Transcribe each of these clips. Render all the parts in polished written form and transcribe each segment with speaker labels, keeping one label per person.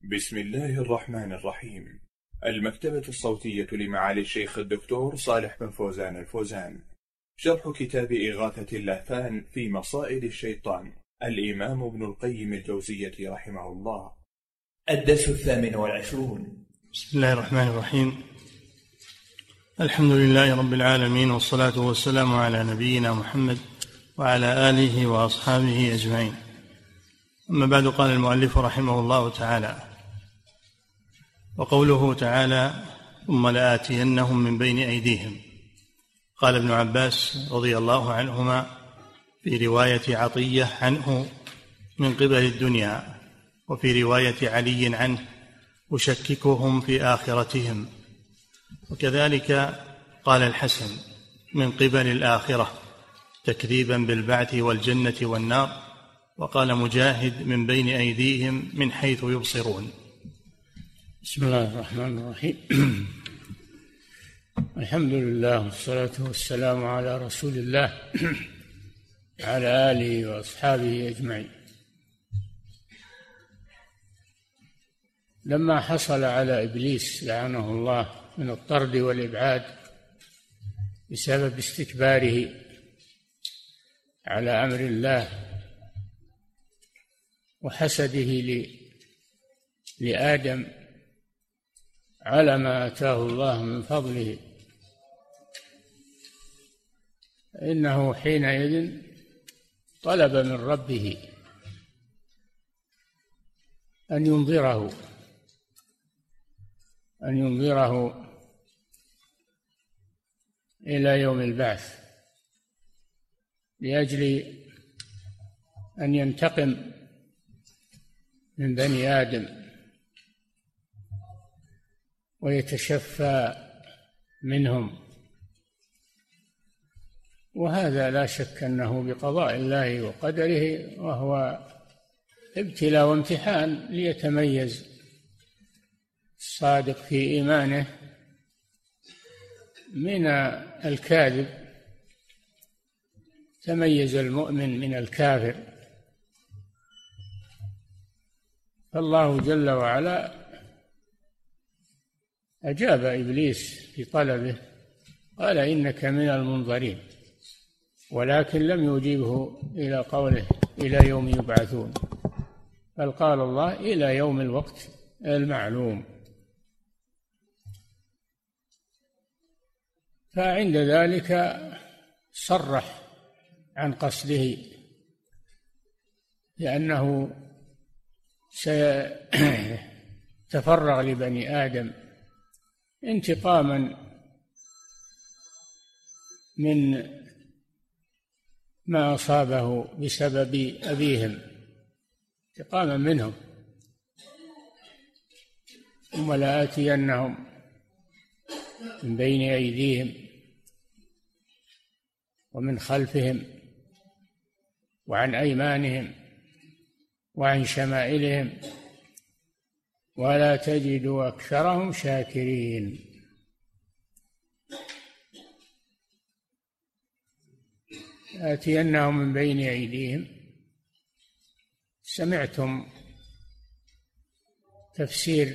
Speaker 1: بسم الله الرحمن الرحيم. المكتبة الصوتية لمعالي الشيخ الدكتور صالح بن فوزان الفوزان، شرح كتاب إغاثة اللهفان في مصائد الشيطان، الإمام ابن القيم الجوزية رحمه الله.
Speaker 2: الدرس 28.
Speaker 3: بسم الله الرحمن الرحيم. الحمد لله رب العالمين، والصلاة والسلام على نبينا محمد وعلى آله وأصحابه أجمعين. أما بعد، قال المؤلف رحمه الله تعالى: وقوله تعالى: ثم لآتينهم من بين أيديهم. قال ابن عباس رضي الله عنهما في رواية عطية عنه: من قبل الدنيا، وفي رواية علي عنه: أشككهم في آخرتهم. وكذلك قال الحسن: من قبل الآخرة، تكذيبا بالبعث والجنة والنار. وقال مجاهد: من بين أيديهم من حيث يبصرون.
Speaker 4: بسم الله الرحمن الرحيم. الحمد لله، والصلاة والسلام على رسول الله على آله وأصحابه أجمعين. لما حصل على إبليس لعنه الله من الطرد والإبعاد بسبب استكباره على أمر الله وحسده لآدم على ما آتاه الله من فضله، إنه حينئذ طلب من ربه أن ينظره إلى يوم البعث، لأجل أن ينتقم من بني آدم ويتشفى منهم. وهذا لا شك أنه بقضاء الله وقدره، وهو ابتلاء وامتحان ليتميز الصادق في إيمانه من الكاذب، تميز المؤمن من الكافر. فالله جل وعلا أجاب إبليس في طلبه، قال: إنك من المنظرين، ولكن لم يجيبه إلى قوله إلى يوم يبعثون، بل قال الله: إلى يوم الوقت المعلوم. فعند ذلك صرح عن قصده، لأنه سيتفرغ لبني آدم انتقاما من ما أصابه بسبب أبيهم، انتقاما منهم. ثم لآتينهم من بين أيديهم ومن خلفهم وعن أيمانهم وعن شمائلهم ولا تجد أكثرهم شاكرين. آتينهم من بين أيديهم، سمعتم تفسير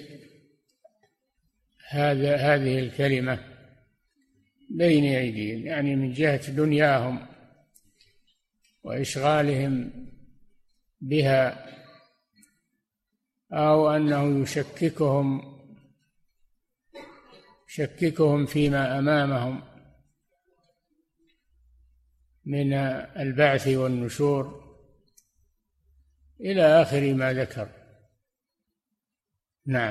Speaker 4: هذه الكلمة بين أيديهم، يعني من جهة دنياهم وإشغالهم بها، أو أنه يشككهم فيما أمامهم من البعث والنشور إلى آخر ما ذكر. نعم.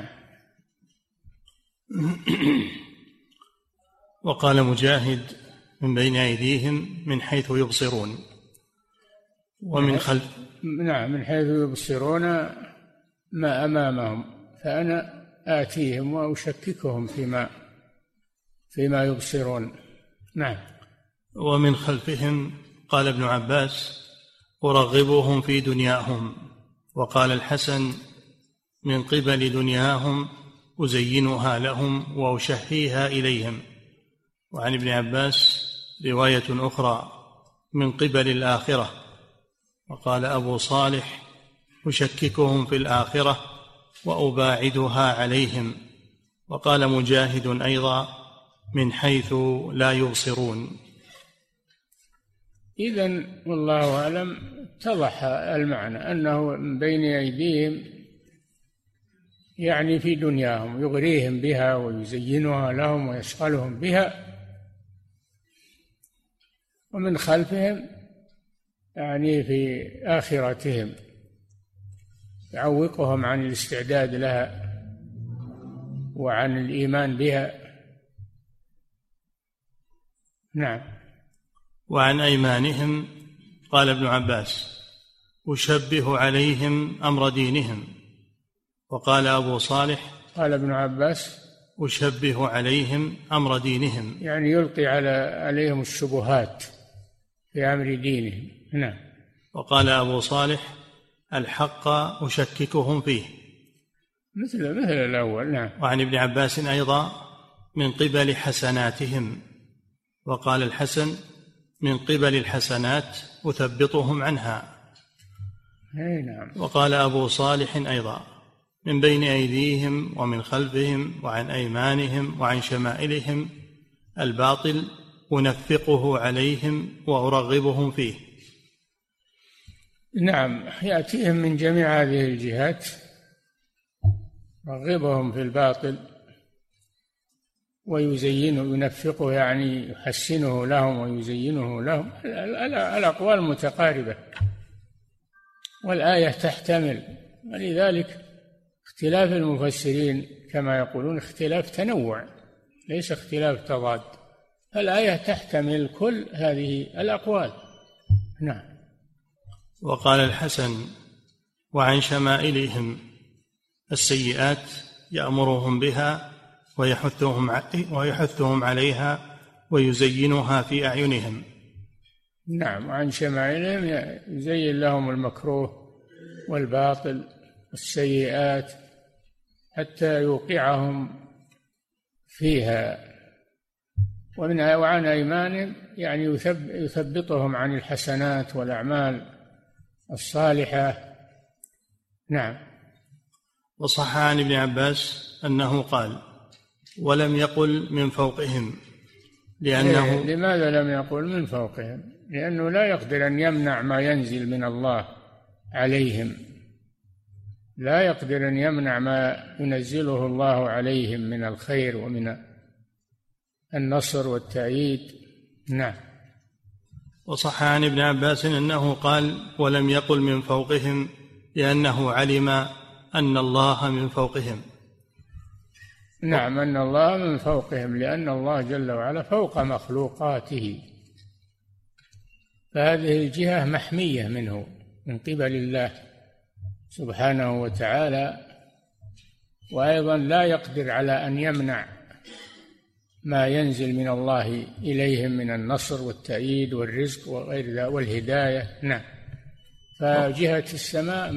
Speaker 3: وقال مجاهد: من بين أيديهم من حيث يبصرون، ومن خلف.
Speaker 4: نعم، من حيث يبصرون ما أمامهم، فأنا آتيهم وأشككهم فيما يبصرون. نعم.
Speaker 3: ومن خلفهم. قال ابن عباس: أرغبهم في دنياهم. وقال الحسن: من قبل دنياهم أزينها لهم وأشهيها إليهم. وعن ابن عباس رواية أخرى: من قبل الآخرة. وقال أبو صالح: أشككهم في الآخرة وأباعدها عليهم. وقال مجاهد أيضا: من حيث لا يبصرون.
Speaker 4: إذن والله أعلم اتضح المعنى أنه من بين أيديهم يعني في دنياهم يغريهم بها ويزينها لهم ويشغلهم بها، ومن خلفهم يعني في آخرتهم يعوقهم عن الاستعداد لها وعن الإيمان بها. نعم.
Speaker 3: وعن أيمانهم قال ابن عباس: أشبه عليهم أمر دينهم. وقال أبو صالح:
Speaker 4: قال ابن عباس:
Speaker 3: أشبه عليهم أمر دينهم،
Speaker 4: يعني يلقي عليهم الشبهات في أمر دينهم. نعم.
Speaker 3: وقال أبو صالح: الحق أشككهم فيه،
Speaker 4: مثل الأول. نعم.
Speaker 3: وعن ابن عباس أيضا: من قبل حسناتهم. وقال الحسن: من قبل الحسنات أثبطهم عنها.
Speaker 4: نعم.
Speaker 3: وقال أبو صالح أيضا: من بين أيديهم ومن خلفهم وعن أيمانهم وعن شمائلهم الباطل أنفقه عليهم وأرغبهم فيه.
Speaker 4: نعم، يأتيهم من جميع هذه الجهات، يرغبهم في الباطل ويزينه، ينفقه يعني يحسنه لهم ويزينه لهم. الأقوال متقاربة والآية تحتمل، ولذلك اختلاف المفسرين كما يقولون اختلاف تنوع ليس اختلاف تضاد، الآية تحتمل كل هذه الأقوال. نعم.
Speaker 3: وقال الحسن: وعن شمائلهم السيئات يأمرهم بها ويحثهم عليها ويزينها في أعينهم.
Speaker 4: نعم، وعن شمائلهم يزين لهم المكروه والباطل والسيئات حتى يوقعهم فيها. وعن أيمانهم يعني يثبطهم عن الحسنات والأعمال الصالحة. نعم.
Speaker 3: وصح عن ابن عباس أنه قال: ولم يقل من فوقهم، لأنه
Speaker 4: لماذا لم يقل من فوقهم؟ لأنه لا يقدر أن يمنع ما ينزل من الله عليهم، لا يقدر أن يمنع ما ينزله الله عليهم من الخير ومن النصر والتأييد. نعم.
Speaker 3: وصح عن ابن عباس أنه قال: ولم يقل من فوقهم، لأنه علم أن الله من فوقهم.
Speaker 4: نعم، أن الله من فوقهم، لأن الله جل وعلا فوق مخلوقاته، فهذه الجهة محمية منه من قبل الله سبحانه وتعالى، وأيضا لا يقدر على أن يمنع ما ينزل من الله إليهم من النصر والتأييد والرزق وغير ذلك والهداية. نعم. فجهة السماء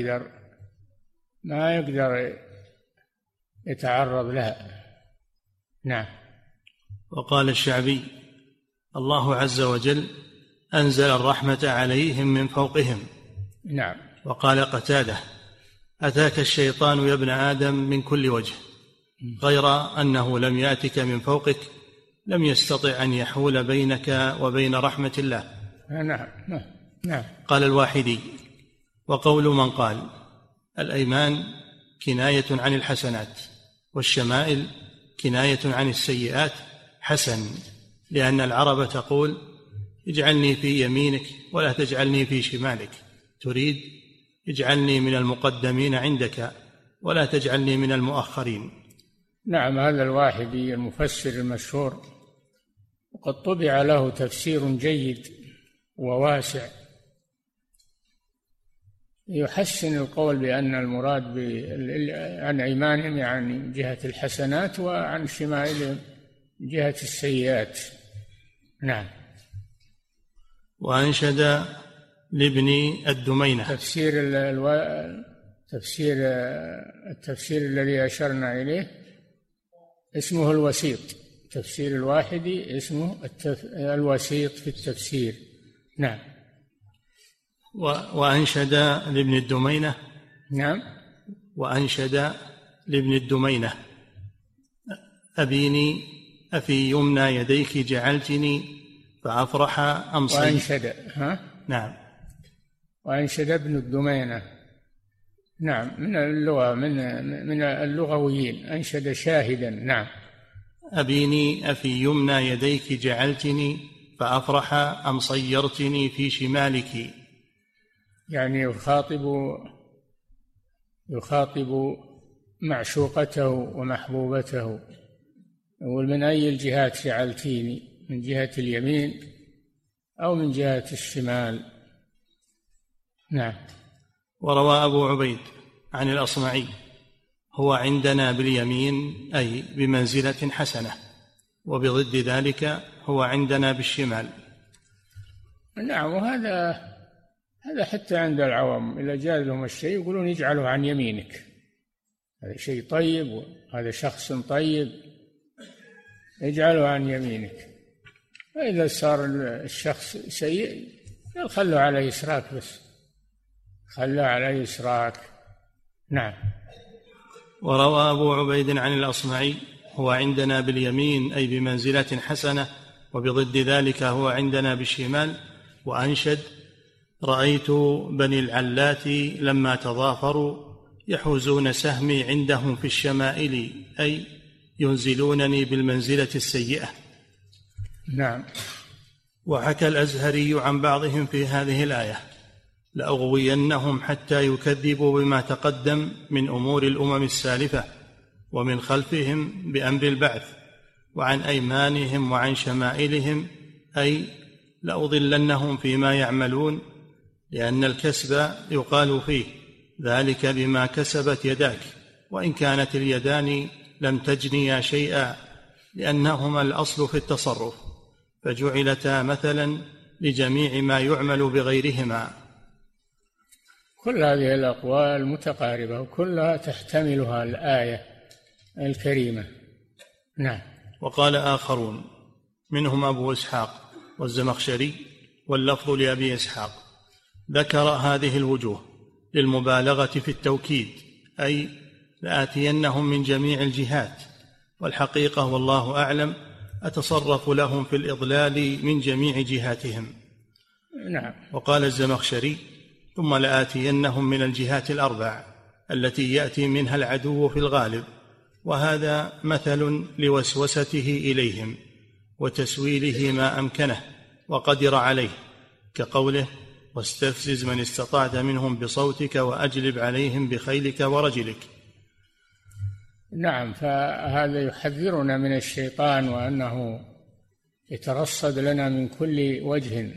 Speaker 4: ما يقدر يتعرض لها. نعم.
Speaker 3: وقال الشعبي: الله عز وجل أنزل الرحمة عليهم من فوقهم.
Speaker 4: نعم.
Speaker 3: وقال قتادة: أتاك الشيطان يا ابن آدم من كل وجه، غير أنه لم يأتك من فوقك، لم يستطع أن يحول بينك وبين رحمة الله.
Speaker 4: نعم. نعم.
Speaker 3: قال الواحدي: وقول من قال الأيمان كناية عن الحسنات والشمائل كناية عن السيئات حسن، لأن العرب تقول: اجعلني في يمينك ولا تجعلني في شمالك، تريد اجعلني من المقدمين عندك ولا تجعلني من المؤخرين.
Speaker 4: نعم، هذا الواحدي المفسر المشهور، وقد طبع له تفسير جيد وواسع يحسن القول بأن المراد عن أيمانهم يعني جهة الحسنات، وعن شمائلهم جهة السيئات. نعم.
Speaker 3: وأنشد لابن الدمينة
Speaker 4: التفسير الذي أشرنا إليه اسمه الوسيط، تفسير الواحدي اسمه الوسيط في التفسير. نعم.
Speaker 3: وأنشد لابن الدمينة.
Speaker 4: نعم.
Speaker 3: وأنشد لابن الدمينة: أبيني أفي يمنى يديك جعلتني فأفرح أمصي.
Speaker 4: وأنشد
Speaker 3: نعم.
Speaker 4: وأنشد ابن الدمينة، نعم، من اللغة، من اللغويين، أنشد شاهدا. نعم.
Speaker 3: أبيني أفي يمنى يديك جعلتني فأفرح أم صيرتني في شمالك.
Speaker 4: يعني يخاطب معشوقته ومحبوبته، يقول: من أي الجهات جعلتيني؟ من جهة اليمين أو من جهة الشمال؟ نعم.
Speaker 3: وروى أبو عبيد عن الأصمعي: هو عندنا باليمين أي بمنزلة حسنة، وبضد ذلك هو عندنا بالشمال.
Speaker 4: نعم. وهذا حتى عند العوام إذا جاء لهم الشيء يقولون: يجعله عن يمينك، هذا شيء طيب وهذا شخص طيب، يجعله عن يمينك. فإذا صار الشخص سيء خلوا على يسراك، بس خلوا على يسراك. نعم.
Speaker 3: وروى أبو عبيد عن الأصمعي: هو عندنا باليمين أي بمنزلة حسنة، وبضد ذلك هو عندنا بالشمال. وأنشد: رأيت بني العلات لما تضافروا يحوزون سهمي عندهم في الشمائل، أي ينزلونني بالمنزلة السيئة.
Speaker 4: نعم.
Speaker 3: وحكى الأزهري عن بعضهم في هذه الآية: لأغوينهم حتى يكذبوا بما تقدم من أمور الأمم السالفة، ومن خلفهم بأمر البعث، وعن أيمانهم وعن شمائلهم، أي لأضلنهم فيما يعملون، لأن الكسب يقال فيه ذلك بما كسبت يداك، وإن كانت اليدان لم تجنيا شيئا، لأنهما الأصل في التصرف، فجعلتا مثلا لجميع ما يعمل بغيرهما.
Speaker 4: كل هذه الأقوال متقاربة وكلها تحتملها الآية الكريمة. نعم.
Speaker 3: وقال آخرون منهم أبو إسحاق والزمخشري، واللفظ لأبي إسحاق، ذكر هذه الوجوه للمبالغة في التوكيد، أي لآتينهم من جميع الجهات، والحقيقة والله أعلم أتصرف لهم في الإضلال من جميع جهاتهم.
Speaker 4: نعم.
Speaker 3: وقال الزمخشري: ثم لآتينهم من الجهات الأربع التي يأتي منها العدو في الغالب، وهذا مثل لوسوسته إليهم وتسويله ما أمكنه وقدر عليه، كقوله: واستفزز من استطعت منهم بصوتك وأجلب عليهم بخيلك ورجلك.
Speaker 4: نعم. فهذا يحذرنا من الشيطان، وأنه يترصد لنا من كل وجه.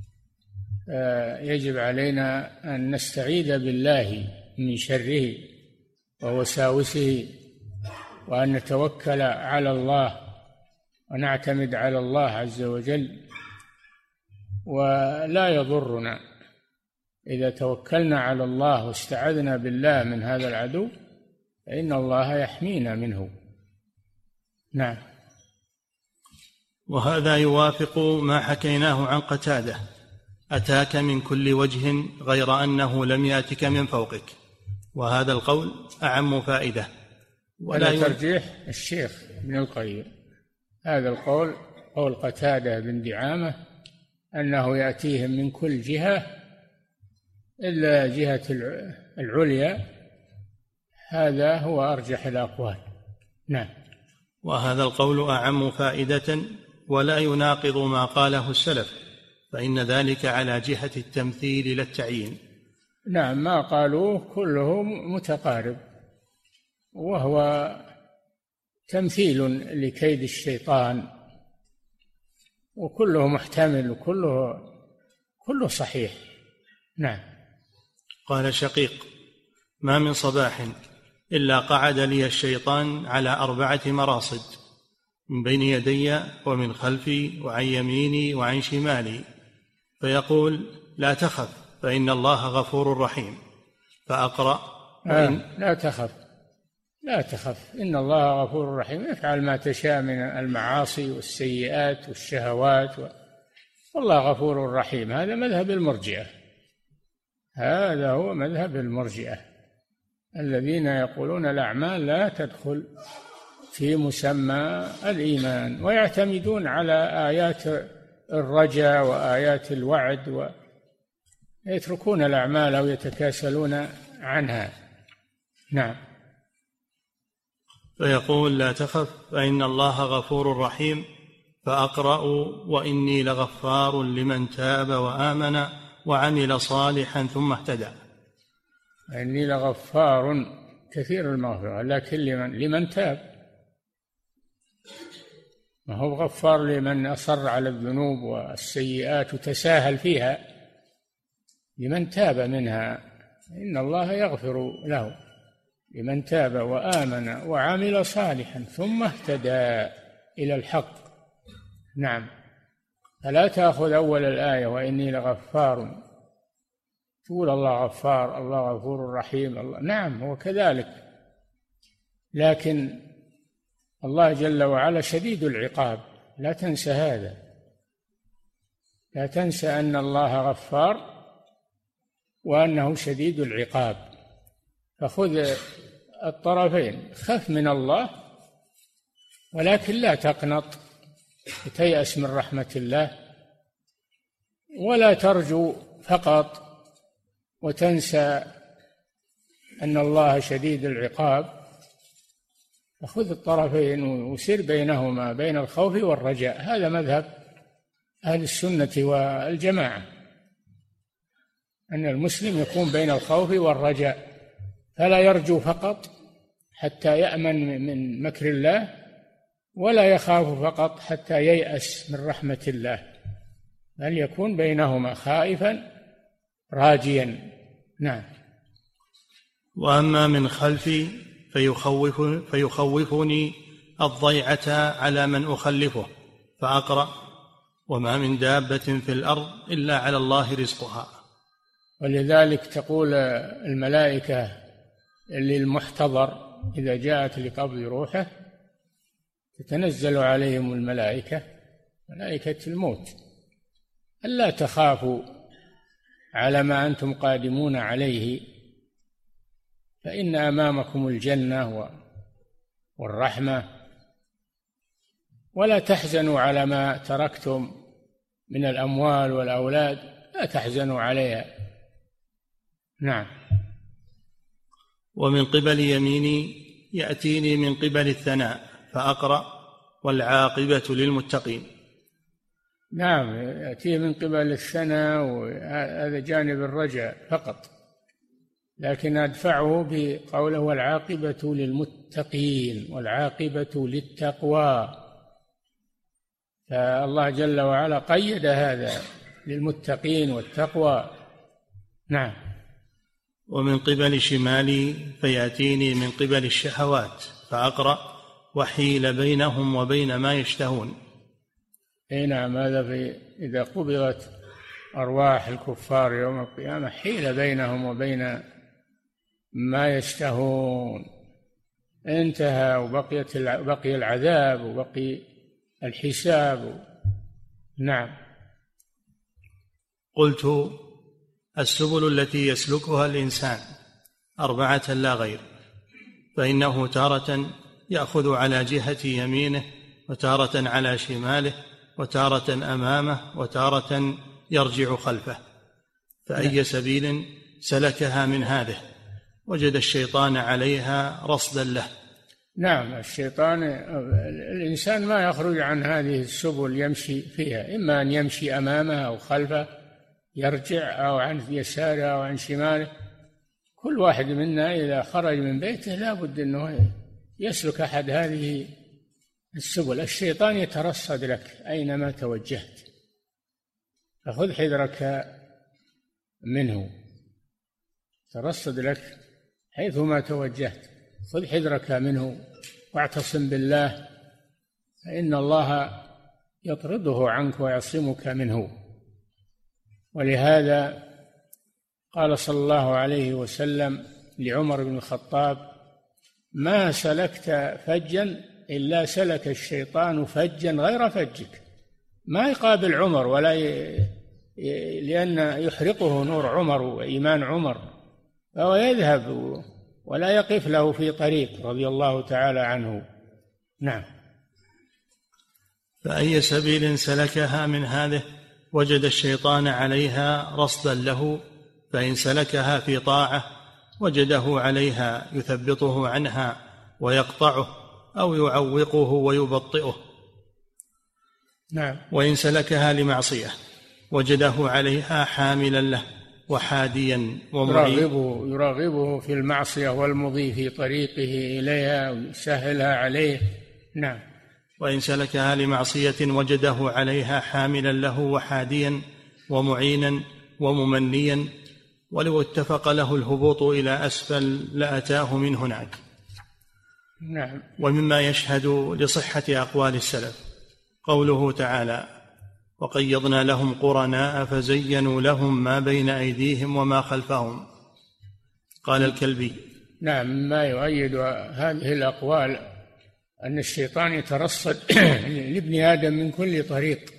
Speaker 4: يجب علينا أن نستعيذ بالله من شره ووساوسه، وأن نتوكل على الله ونعتمد على الله عز وجل. ولا يضرنا إذا توكلنا على الله واستعذنا بالله من هذا العدو، فإن الله يحمينا منه. نعم.
Speaker 3: وهذا يوافق ما حكيناه عن قتادة: أتاك من كل وجه غير أنه لم يأتك من فوقك. وهذا القول أعم فائدة،
Speaker 4: ولا ترجيح الشيخ ابن القيم. هذا القول قول قتادة بن دعامة، أنه يأتيهم من كل جهة إلا جهة العليا، هذا هو أرجح الأقوال. نعم.
Speaker 3: وهذا القول أعم فائدة، ولا يناقض ما قاله السلف، فإن ذلك على جهة التمثيل لا التعيين.
Speaker 4: نعم. ما قالوه كله متقارب، وهو تمثيل لكيد الشيطان، وكله محتمل وكله صحيح. نعم.
Speaker 3: قال شقيق: ما من صباح إلا قعد لي الشيطان على 4 مراصد، من بين يدي ومن خلفي وعن يميني وعن شمالي، فيقول: لا تخف فإن الله غفور رحيم. فأقرأ:
Speaker 4: لا تخف إن الله غفور رحيم، افعل ما تشاء من المعاصي والسيئات والشهوات والله غفور رحيم. هذا مذهب المرجئة، هذا هو مذهب المرجئة. الذين يقولون الأعمال لا تدخل في مسمى الإيمان، ويعتمدون على آيات الرجاء وآيات الوعد، ويتركون الأعمال أو يتكاسلون عنها. نعم.
Speaker 3: فيقول: لا تخف فإن الله غفور رحيم، فأقرأ: وإني لغفار لمن تاب وآمن وعمل صالحا ثم اهتدى.
Speaker 4: إني لغفار كثير المغفرة، لكن لمن تاب، ما هو غفار لمن أصر على الذنوب والسيئات وتساهل فيها. لمن تاب منها إن الله يغفر له، لمن تاب وآمن وعمل صالحا ثم اهتدى إلى الحق. نعم. فلا تأخذ أول الآية وإني لغفار تقول الله غفار، الله غفور رحيم، الله نعم هو كذلك، لكن الله جل وعلا شديد العقاب، لا تنسى هذا، لا تنسى أن الله غفار وأنه شديد العقاب. فخذ الطرفين، خف من الله ولكن لا تقنط تيأس من رحمة الله، ولا ترجو فقط وتنسى أن الله شديد العقاب. فخذ الطرفين وسر بينهما، بين الخوف والرجاء. هذا مذهب أهل السنة والجماعة، أن المسلم يكون بين الخوف والرجاء، فلا يرجو فقط حتى يأمن من مكر الله، ولا يخاف فقط حتى ييأس من رحمة الله، بل يكون بينهما خائفا راجيا. نعم.
Speaker 3: وأما من خلفي فيخوفني الضيعة على من أخلفه، فأقرأ: وما من دابة في الأرض إلا على الله رزقها.
Speaker 4: ولذلك تقول الملائكة للمحتضر إذا جاءت لقبض روحه، تتنزل عليهم الملائكة، ملائكة الموت: ألا تخافوا على ما أنتم قادمون عليه، فإن أمامكم الجنة والرحمة، ولا تحزنوا على ما تركتم من الأموال والأولاد، لا تحزنوا عليها. نعم.
Speaker 3: ومن قبل يميني يأتيني من قبل الثناء، فأقرأ: والعاقبة للمتقين.
Speaker 4: نعم، يأتيه من قبل الثناء، وهذا جانب الرجاء فقط، لكن أدفعه بقوله: والعاقبة للمتقين، والعاقبة للتقوى. فالله جل وعلا قيد هذا للمتقين والتقوى. نعم.
Speaker 3: ومن قبل شمالي فيأتيني من قبل الشهوات، فأقرأ: وحيل بينهم وبين ما يشتهون.
Speaker 4: نعم، هذا إذا قبضت أرواح الكفار يوم القيامة حيل بينهم وبين ما يشتهون، انتهى، وبقي العذاب وبقي الحساب. نعم.
Speaker 3: قلت: السبل التي يسلكها الإنسان 4 لا غير، فإنه تارة يأخذ على جهة يمينه، وتارة على شماله، وتارة أمامه، وتارة يرجع خلفه، فأي سبيل سلكها من هذه وجد الشيطان عليها رصدا له.
Speaker 4: نعم، الشيطان، الإنسان ما يخرج عن هذه السبل يمشي فيها، إما أن يمشي أمامه أو خلفه، يرجع أو عن يساره أو عن شماله. كل واحد منا إذا خرج من بيته لا بد أنه يسلك أحد هذه السبل. الشيطان يترصد لك أينما توجهت، فخذ حذرك منه، ترصد لك حيثما توجهت، خذ حذرك منه، واعتصم بالله، فإن الله يطرده عنك ويعصمك منه. ولهذا قال صلى الله عليه وسلم لعمر بن الخطاب: ما سلكت فجا إلا سلك الشيطان فجا غير فجك. ما يقابل عمر ولا لأن يحرقه نور عمر وإيمان عمر، فهو يذهب ولا يقف له في طريق رضي الله تعالى عنه. نعم.
Speaker 3: فأي سبيل سلكها من هذه وجد الشيطان عليها رصدا له، فإن سلكها في طاعة وجده عليها يثبطه عنها ويقطعه أو يعوقه ويبطئه.
Speaker 4: نعم.
Speaker 3: وإن سلكها لمعصية وجده عليها حاملا له وحاديا
Speaker 4: يراغبه في المعصية والمضي في طريقه إليها ويسهلها عليه. نعم.
Speaker 3: وإن سلكها لمعصية وجده عليها حاملا له وحاديا ومعينا وممنيا، ولو اتفق له الهبوط إلى أسفل لأتاه من هناك.
Speaker 4: نعم.
Speaker 3: ومما يشهد لصحة أقوال السلف قوله تعالى: وقيضنا لهم قرناء فزينوا لهم ما بين أيديهم وما خلفهم. قال الكلبي:
Speaker 4: نعم، ما يؤيد هذه الأقوال أن الشيطان يترصد لابن آدم من كل طريق،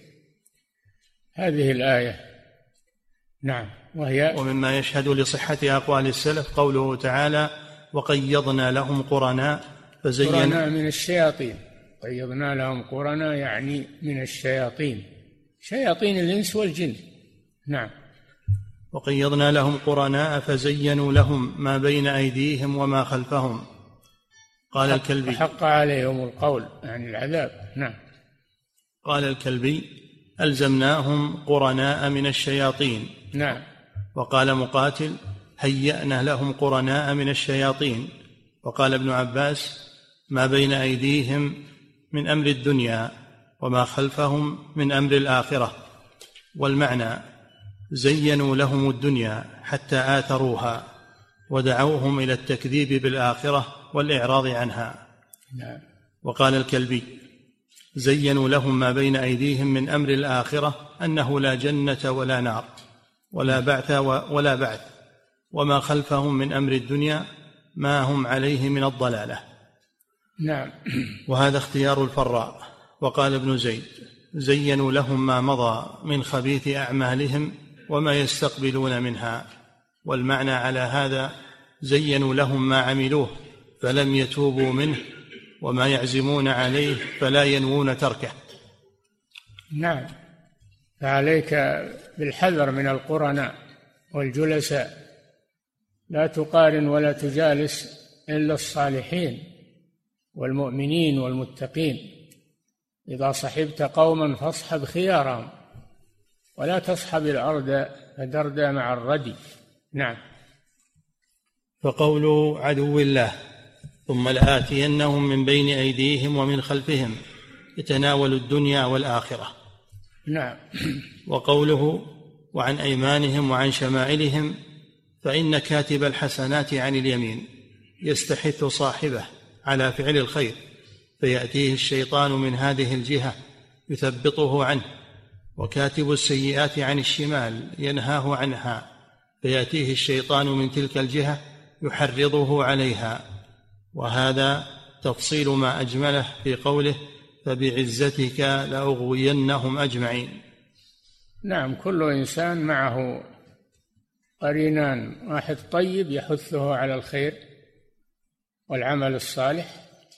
Speaker 4: هذه الآية. نعم.
Speaker 3: ومما يشهد لصحة أقوال السلف قوله تعالى: وقيضنا لهم قرناء
Speaker 4: قرناء من الشياطين. قيضنا لهم قرناء يعني من الشياطين، شياطين الإنس والجن. نعم.
Speaker 3: وقيضنا لهم قرناء فزينوا لهم ما بين أيديهم وما خلفهم. قال الكلبي:
Speaker 4: حق عليهم القول يعني العذاب. نعم.
Speaker 3: قال الكلبي: ألزمناهم قرناء من الشياطين.
Speaker 4: نعم.
Speaker 3: وقال مقاتل: هيأنا لهم قرناء من الشياطين. وقال ابن عباس: ما بين أيديهم من أمر الدنيا وما خلفهم من أمر الآخرة. والمعنى: زينوا لهم الدنيا حتى آثروها ودعوهم إلى التكذيب بالآخرة والإعراض عنها.
Speaker 4: نعم.
Speaker 3: وقال الكلبي: زينوا لهم ما بين أيديهم من أمر الآخرة أنه لا جنة ولا نار ولا بعث وما خلفهم من أمر الدنيا ما هم عليه من الضلالة.
Speaker 4: نعم.
Speaker 3: وهذا اختيار الفراء. وقال ابن زيد: زينوا لهم ما مضى من خبيث أعمالهم وما يستقبلون منها. والمعنى على هذا: زينوا لهم ما عملوه فلم يتوبوا منه وما يعزمون عليه فلا ينوون تركه.
Speaker 4: نعم. فعليك بالحذر من القرناء والجلساء، لا تقارن ولا تجالس إلا الصالحين والمؤمنين والمتقين. إذا صحبت قوما فاصحب خيارهم ولا تصحب الأرض فدردى مع الردي. نعم.
Speaker 3: فقول عدو الله: ثم لآتينهم من بين أيديهم ومن خلفهم يتناول الدنيا والآخرة.
Speaker 4: نعم.
Speaker 3: وقوله: وعن أيمانهم وعن شمائلهم، فإن كاتب الحسنات عن اليمين يستحث صاحبه على فعل الخير، فيأتيه الشيطان من هذه الجهة يثبطه عنه، وكاتب السيئات عن الشمال ينهاه عنها، فيأتيه الشيطان من تلك الجهة يحرضه عليها. وهذا تفصيل ما أجمله في قوله: فبعزتك لأغوينهم أجمعين.
Speaker 4: نعم. كل إنسان معه قرينان، واحد طيب يحثه على الخير والعمل الصالح،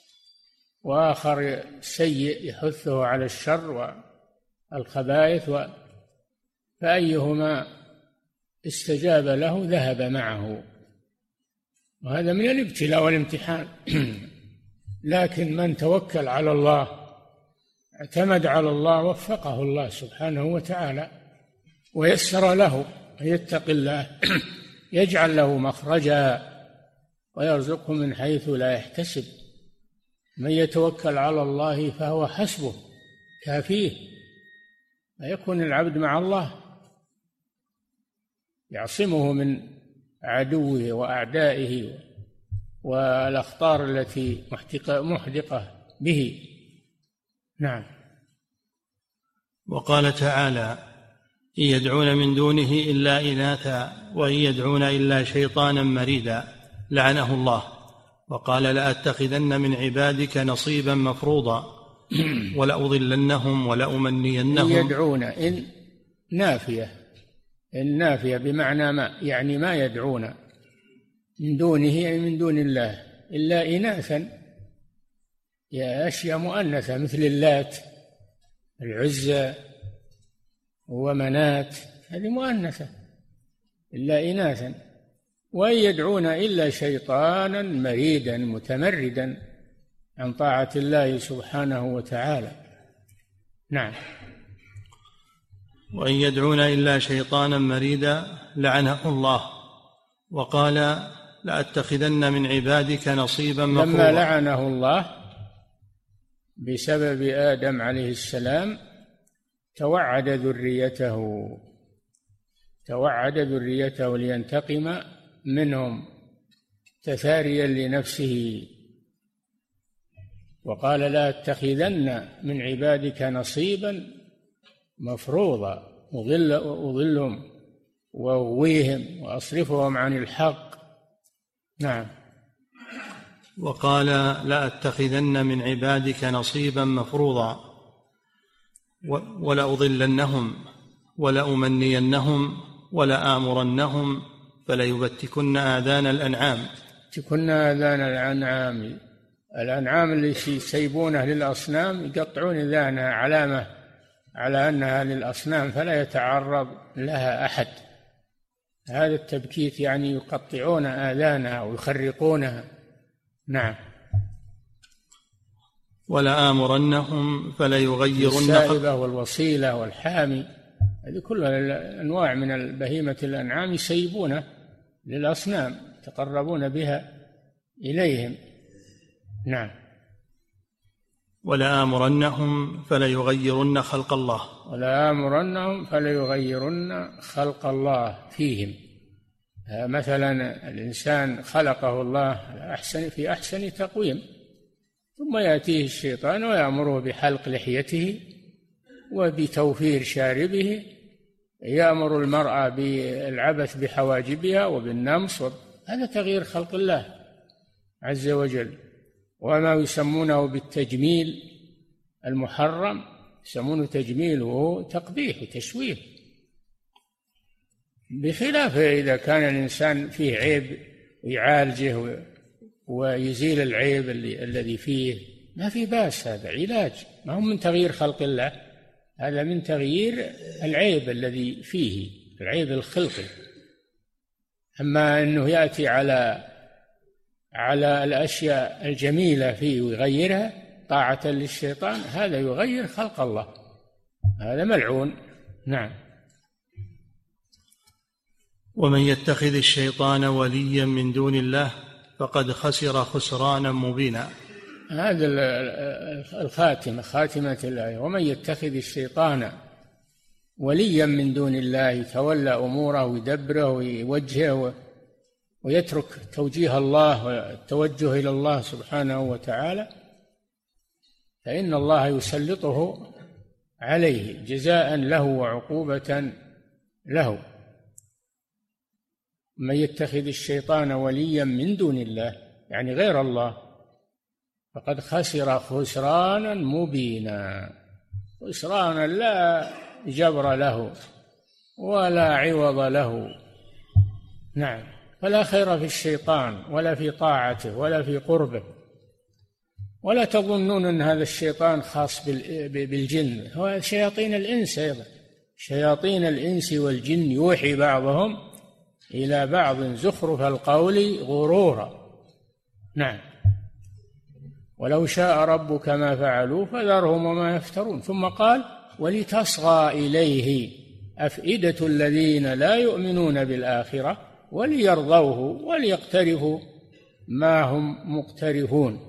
Speaker 4: وآخر سيء يحثه على الشر والخبائث، فأيهما استجاب له ذهب معه، وهذا من الابتلاء والامتحان. لكن من توكل على الله اعتمد على الله وفقه الله سبحانه وتعالى ويسر له، يتق الله يجعل له مخرجا ويرزقه من حيث لا يحتسب. من يتوكل على الله فهو حسبه كافيه. فيكون العبد مع الله يعصمه من عدوه وأعدائه والأخطار التي محدقة به. نعم.
Speaker 3: وقال تعالى: إن يدعون من دونه إلا إناثا وإن يدعون إلا شيطانا مريدا لعنه الله. وقال: لأتخذن من عبادك نصيبا مفروضا ولأضلنهم ولأمنينهم.
Speaker 4: يدعون إن نافية، إن نافية بمعنى ما، يعني ما يدعون، من دونه أي من دون الله إلا إناثا، يا أشياء مؤنثة مثل اللات العزى ومنات، هذه مؤنثة إلا إناثا. وإن يدعون إلا شيطانا مريدا متمردا عن طاعة الله سبحانه وتعالى. نعم.
Speaker 3: وإن يدعون إلا شيطانا مريدا لعنه الله وقال لأتخذن من عبادك نصيبا مفروضا.
Speaker 4: لما لعنه الله بسبب آدم عليه السلام توعد ذريته لينتقم منهم تثاريا لنفسه، وقال لا أتخذن من عبادك نصيبا مفروضا أضلهم وأغويهم وأصرفهم عن الحق. نعم.
Speaker 3: وقال لأتخذن من عبادك نصيبا مفروضا ولأضلنهم ولأمنينهم ولآمرنهم فليبتكن آذان الأنعام.
Speaker 4: تكن آذان الأنعام اللي يسيبونه للأصنام يقطعون إذانها علامة على أنها للأصنام فلا يتعرض لها أحد. هذا التبكيت يعني يقطعون آذانها ويخرقونها. نعم.
Speaker 3: ولآمرنهم فليغيرن
Speaker 4: السائبة والوصيلة والحامي، هذه كلها أنواع من البهيمة الأنعام يسيبونه للأصنام يتقربون بها إليهم. نعم.
Speaker 3: ولآمرنهم فليغيرن خلق الله.
Speaker 4: ولآمرنهم فليغيرن خلق الله فيهم. مثلا الإنسان خلقه الله في أحسن تقويم، ثم يأتيه الشيطان ويأمره بحلق لحيته وبتوفير شاربه، يأمر المرأة بالعبث بحواجبها وبالنمص، هذا تغيير خلق الله عز وجل. وما يسمونه بالتجميل المحرم يسمونه تجميل وهو تقبيح وتشويه، بخلاف إذا كان الإنسان فيه عيب ويعالجه ويزيل العيب الذي فيه، ما في بأس، هذا علاج، ما هو من تغيير خلق الله، هذا من تغيير العيب الذي فيه، العيب الخلقي. أما أنه يأتي على الأشياء الجميلة فيه ويغيرها طاعة للشيطان، هذا يغير خلق الله، هذا ملعون. نعم.
Speaker 3: ومن يتخذ الشيطان وليا من دون الله فقد خسر خسرانا مبينا.
Speaker 4: هذا خاتمة الآية. ومن يتخذ الشيطان وليا من دون الله يتولى أموره ويدبره ويوجهه ويترك توجيه الله والتوجه إلى الله سبحانه وتعالى، فإن الله يسلطه عليه جزاء له وعقوبة له. من يتخذ الشيطان وليا من دون الله يعني غير الله فقد خسر خسرانا مبينا، خسرانا لا جبر له ولا عوض له. نعم. فلا خير في الشيطان ولا في طاعته ولا في قربه. ولا تظنون أن هذا الشيطان خاص بالجن، هو شياطين الإنس أيضا، شياطين الإنس والجن يوحي بعضهم إلى بعض زخرف القول غرورا. نعم. ولو شاء ربك ما فعلوا فذرهم وما يفترون. ثم قال ولتصغى إليه أفئدة الذين لا يؤمنون بالآخرة وليرضوه وليقترفوا ما هم مقترفون.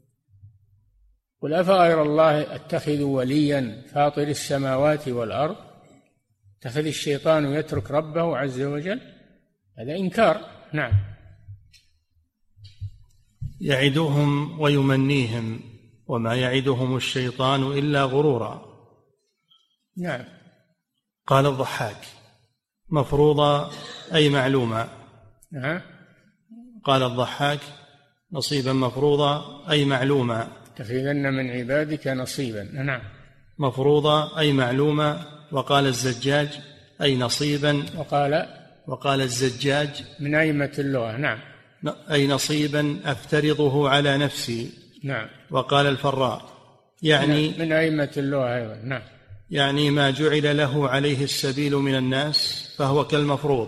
Speaker 4: قل أفغير الله أتخذ وليا فاطر السماوات والأرض، اتخذ الشيطان يترك ربه عز وجل، هذا إنكار. نعم.
Speaker 3: يعدهم ويمنيهم وما يعدهم الشيطان إلا غرورا.
Speaker 4: نعم.
Speaker 3: قال الضحاك مفروضا أي معلوما.
Speaker 4: نعم.
Speaker 3: قال الضحاك نصيبا مفروضا أي معلوما.
Speaker 4: تخذن من عبادك نصيبا. نعم.
Speaker 3: مفروضا أي معلوما. وقال الزجاج أي نصيبا.
Speaker 4: وقال
Speaker 3: الزجاج
Speaker 4: من أئمة اللغة. نعم.
Speaker 3: أي نصيبا أفترضه على نفسي.
Speaker 4: نعم.
Speaker 3: وقال الفراء يعني
Speaker 4: من أئمة اللغة أيضا. نعم.
Speaker 3: يعني ما جعل له عليه السبيل من الناس فهو كالمفروض.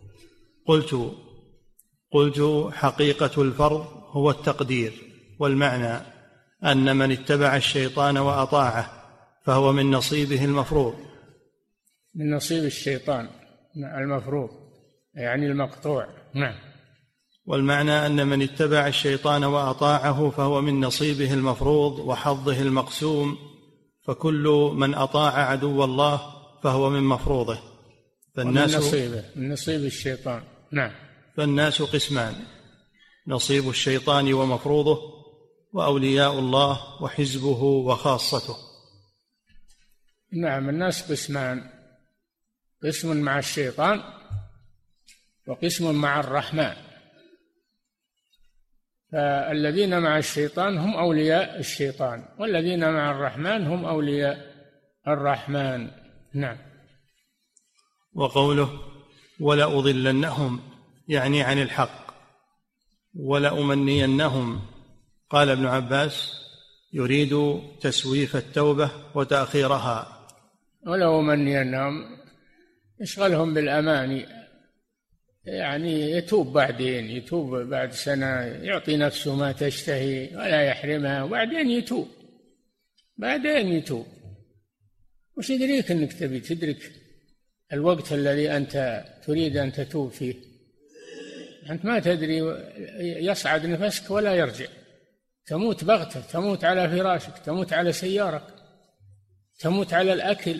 Speaker 3: قلت حقيقة الفرض هو التقدير، والمعنى أن من اتبع الشيطان وأطاعه فهو من نصيبه المفروض.
Speaker 4: من نصيب الشيطان المفروض يعني المقطوع. نعم.
Speaker 3: والمعنى أن من اتبع الشيطان وأطاعه فهو من نصيبه المفروض وحظه المقسوم، فكل من أطاع عدو الله فهو من مفروضه.
Speaker 4: فالناس من نصيب الشيطان. نعم.
Speaker 3: فالناس قسمان: نصيب الشيطان ومفروضه، وأولياء الله وحزبه وخاصته.
Speaker 4: نعم. الناس قسمان: قسم مع الشيطان وقسم مع الرحمن. فالذين مع الشيطان هم أولياء الشيطان، والذين مع الرحمن هم أولياء الرحمن. نعم.
Speaker 3: وقوله ولأضلنهم يعني عن الحق، ولأمنينهم، قال ابن عباس يريد تسويف التوبة وتأخيرها.
Speaker 4: ولأمنينهم يشغلهم بالأماني، يعني يتوب بعدين، يتوب بعد سنة، يعطي نفسه ما تشتهي ولا يحرمها، وبعدين يتوب. وش يدريك أنك تبي تدرك الوقت الذي أنت تريد أن تتوب فيه؟ أنت ما تدري، يصعد نفسك ولا يرجع، تموت بغتة، تموت على فراشك، تموت على سيارك، تموت على الأكل،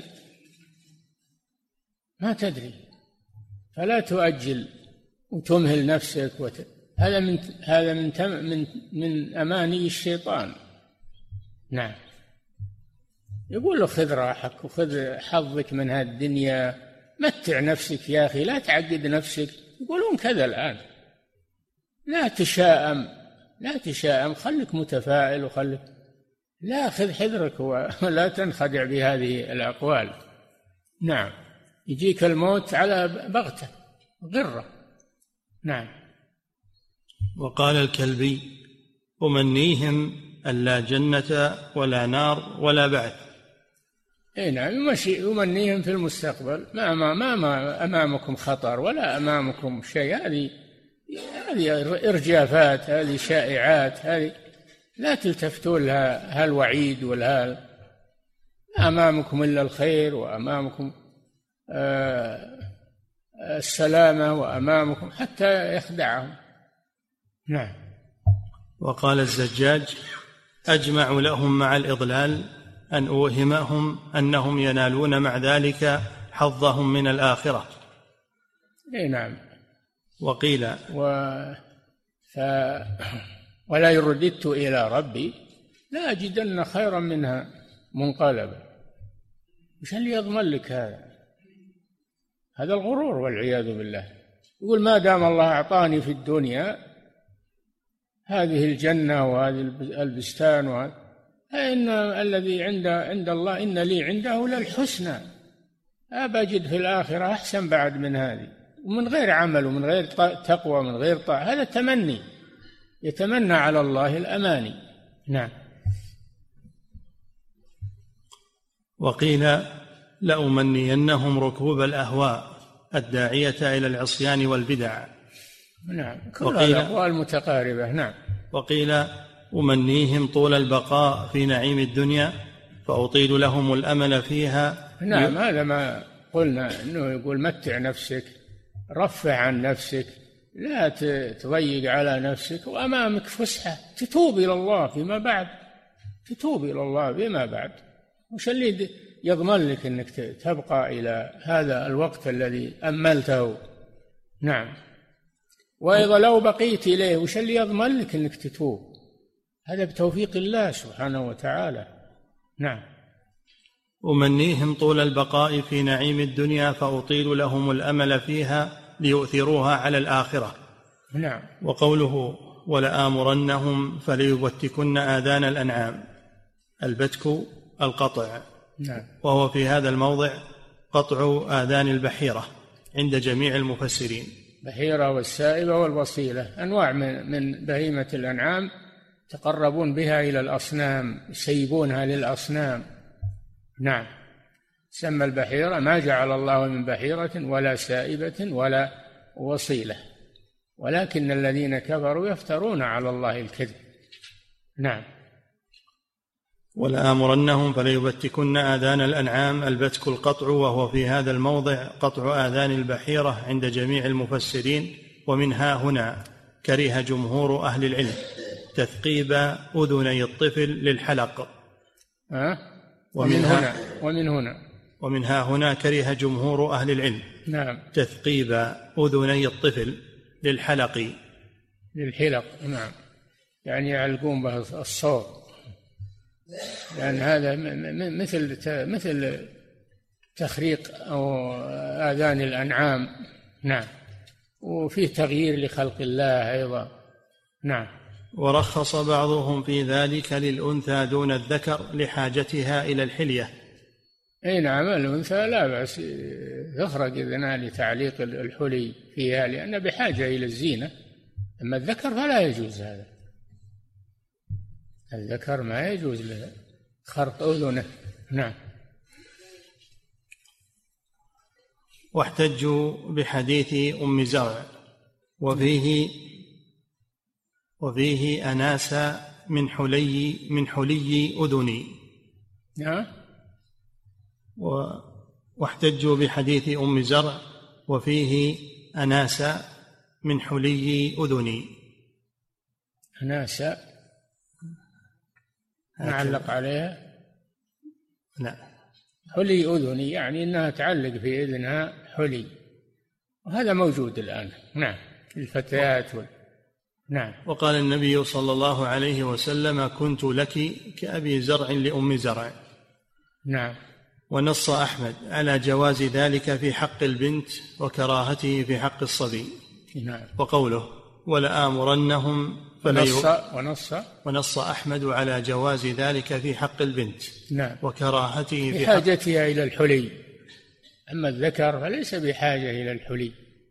Speaker 4: ما تدري. فلا تؤجل وتمهل نفسك هذا من أماني الشيطان. نعم. يقول له خذ راحك وخذ حظك من هذه الدنيا، متع نفسك يا أخي، لا تعقد نفسك. يقولون كذا الآن: لا تشاءم، خلك متفائل لا، خذ حذرك ولا تنخدع بهذه الأقوال. نعم. يجيك الموت على بغتة غرة. نعم.
Speaker 3: وقال الكلبي أمنيهم ألا جنة ولا نار ولا بعث.
Speaker 4: نعم. يمنيهم في المستقبل، ما أمامكم خطر ولا أمامكم شيء. هذه إرجافات، هذه شائعات، هذه لا تلتفتوا لها، هالوعيد ما أمامكم إلا الخير، وأمامكم السلامة، وأمامكم حتى يخدعهم. نعم.
Speaker 3: وقال الزجاج أجمع لهم مع الإضلال أن أوهمهم أنهم ينالون مع ذلك حظهم من الآخرة.
Speaker 4: نعم.
Speaker 3: وقيل
Speaker 4: ولا يرددت إلى ربي لا أجدن خيرا منها منقلبا. مش اللي يضمن لك هذا الغرور والعياذ بالله. يقول ما دام الله أعطاني في الدنيا هذه الجنة وهذه البستان فإن الذي عند الله إن لي عنده للحسنى، أبجد في الآخرة أحسن بعد من هذه، ومن غير عمل ومن غير تقوى ومن غير طاعة. هذا تمني، يتمنى على الله الأماني. نعم.
Speaker 3: وقيل لأمنينهم ركوب الأهواء الداعية إلى العصيان والبدع.
Speaker 4: نعم. كل الأقوال متقاربة. نعم.
Speaker 3: وقيل أمنيهم طول البقاء في نعيم الدنيا فأطيل لهم الأمل فيها.
Speaker 4: نعم. هذا ما قلنا، أنه يقول متع نفسك، رفع عن نفسك، لا تضيق على نفسك، وأمامك فسحة تتوب إلى الله فيما بعد. وش اللي يضمن لك أنك تبقى إلى هذا الوقت الذي أملته؟ نعم. وإذا لو بقيت إليه وش اللي يضمن لك أنك تتوب؟ هذا بتوفيق الله سبحانه وتعالى. نعم.
Speaker 3: أمنيهم طول البقاء في نعيم الدنيا فأطيل لهم الأمل فيها ليؤثروها على الآخرة.
Speaker 4: نعم.
Speaker 3: وقوله ولآمرنهم فليبتكن آذان الأنعام، البتك القطع.
Speaker 4: نعم.
Speaker 3: وهو في هذا الموضع قطع آذان البحيرة عند جميع المفسرين.
Speaker 4: بحيرة والسائبة والوصيلة، أنواع من بهيمة الأنعام تقربون بها إلى الأصنام، يسيبونها للأصنام. نعم، سمى البحيرة ما جعل الله من بحيرة ولا سائبة ولا وصيلة، ولكن الذين كفروا يفترون على الله الكذب. نعم.
Speaker 3: ولآمرنهم فليبتكن آذان الأنعام، البتك القطع، وهو في هذا الموضع قطع آذان البحيرة عند جميع المفسرين. ومنها هنا كره جمهور أهل العلم تثقيب أذني الطفل للحلق. ومنها هنا كره جمهور أهل العلم
Speaker 4: نعم
Speaker 3: تثقيب أذني الطفل للحلق.
Speaker 4: نعم، يعني يعلقون به الصوت، لأن هذا مثل تخريق أو آذان الأنعام. نعم، وفيه تغيير لخلق الله أيضا. نعم.
Speaker 3: ورخص بعضهم في ذلك للأنثى دون الذكر لحاجتها إلى الحلية.
Speaker 4: أي نعم، الأنثى لا بأس يخرج إذنها لتعليق الحلي فيها لأن بحاجة إلى الزينة، أما الذكر فلا يجوز هذا، الذكر ما يجوز له خرق أذنه. نعم.
Speaker 3: واحتجوا بحديث أم زرع وفيه أناس من حلي أذني. واحتجوا بحديث أم زرع وفيه أناس من حلي أذني.
Speaker 4: أناس نعلق عليها.
Speaker 3: لا،
Speaker 4: حلي أذني يعني أنها تعلق في إذنها حلي، وهذا موجود الآن. نعم، الفتيات نعم.
Speaker 3: وقال النبي صلى الله عليه وسلم: كنت لك كأبي زرع لأم زرع.
Speaker 4: نعم.
Speaker 3: ونص أحمد على جواز ذلك في حق البنت وكراهته في حق الصبي.
Speaker 4: نعم.
Speaker 3: وقوله: ولآمرنهم
Speaker 4: ونص
Speaker 3: أحمد على جواز ذلك في حق البنت.
Speaker 4: نعم.
Speaker 3: وكراهته
Speaker 4: في حاجتها إلى الحلي، أما الذكر فليس بحاجة إلى الحلي.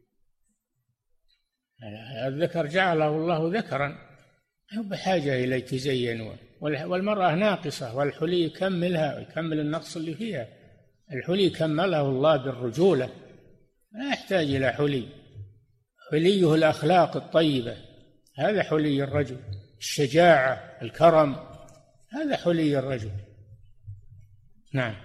Speaker 4: الذكر جعله الله ذكرا، هو بحاجة إلى يتزين، والمرأة ناقصة، والحلي يكملها ويكمل النقص اللي فيها. الحلي كمله الله بالرجولة، لا يحتاج إلى حلي. حليه الأخلاق الطيبة، هذا حلي الرجل، الشجاعة، الكرم، هذا حلي الرجل. نعم.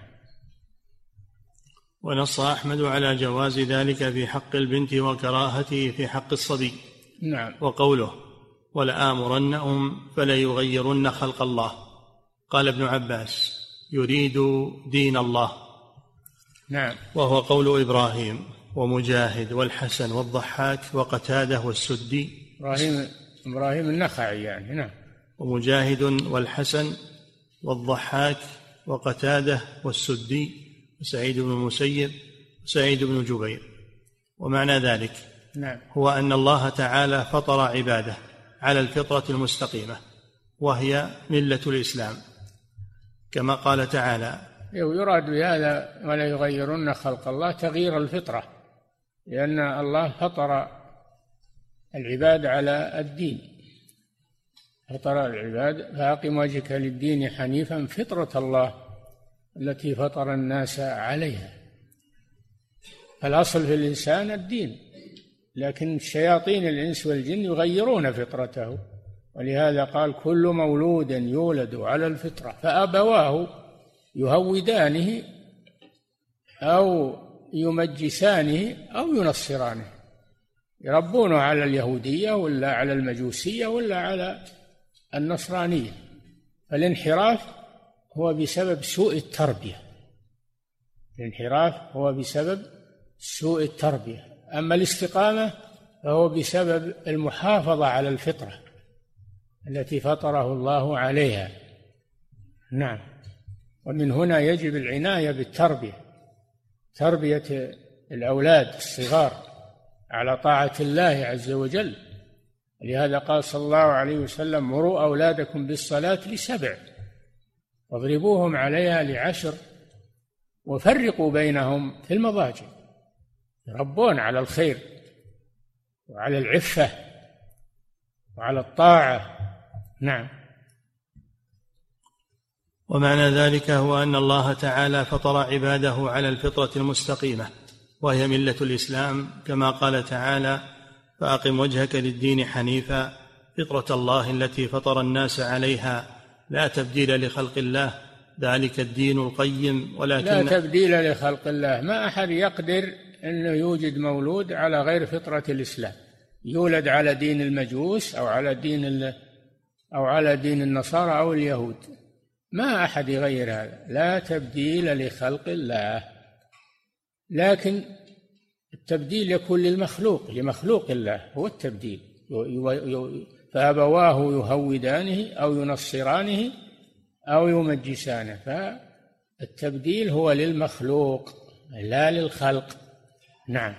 Speaker 3: ونص أحمد على جواز ذلك في حق البنت وكراهته في حق الصبي.
Speaker 4: نعم.
Speaker 3: وقوله: ولآمرنهم فليغيرن خلق الله. قال ابن عباس: يريد دين الله.
Speaker 4: نعم.
Speaker 3: وهو قول إبراهيم ومجاهد والحسن والضحاك وقتاده والسدي.
Speaker 4: إبراهيم النخعي يعني. نعم.
Speaker 3: ومجاهد والحسن والضحاك وقتاده والسدي وسعيد بن المسيب وسعيد بن جبير. ومعنى ذلك
Speaker 4: نعم.
Speaker 3: هو أن الله تعالى فطر عباده على الفطرة المستقيمة، وهي ملة الإسلام، كما قال تعالى:
Speaker 4: يراد بهذا ولا يغيرن خلق الله تغيير الفطرة، لأن الله فطر العباد على الدين، فطر العباد فأقم وجهك للدين حنيفا فطرة الله التي فطر الناس عليها. الأصل في الإنسان الدين، لكن شياطين الإنس والجن يغيرون فطرته، ولهذا قال: كل مولود يولد على الفطرة فأبواه يهودانه أو يمجسانه أو ينصرانه، يربونه على اليهودية ولا على المجوسية ولا على النصرانية. فالانحراف هو بسبب سوء التربية، الانحراف هو بسبب سوء التربية، أما الاستقامة فهو بسبب المحافظة على الفطرة التي فطره الله عليها. نعم. ومن هنا يجب العناية بالتربية، تربية الأولاد الصغار على طاعة الله عز وجل. لهذا قال صلى الله عليه وسلم: مروا أولادكم بالصلاة ل7 واضربوهم عليها ل10 وفرقوا بينهم في المضاجع. يربون على الخير وعلى العفة وعلى الطاعة. نعم.
Speaker 3: ومعنى ذلك هو أن الله تعالى فطر عباده على الفطرة المستقيمة، وهي ملة الإسلام، كما قال تعالى: فأقم وجهك للدين حنيفا فطرة الله التي فطر الناس عليها لا تبديل لخلق الله ذلك الدين القيم. ولكن
Speaker 4: لا تبديل لخلق الله. ما أحد يقدر أنه يوجد مولود على غير فطرة الإسلام، يولد على دين المجوس أو على دين النصارى أو اليهود. ما أحد يغير هذا. لا تبديل لخلق الله. لكن التبديل يكون لمخلوق الله، هو التبديل. فأبواه يهودانه أو ينصرانه أو يمجسانه. فالتبديل هو للمخلوق لا للخلق. نعم.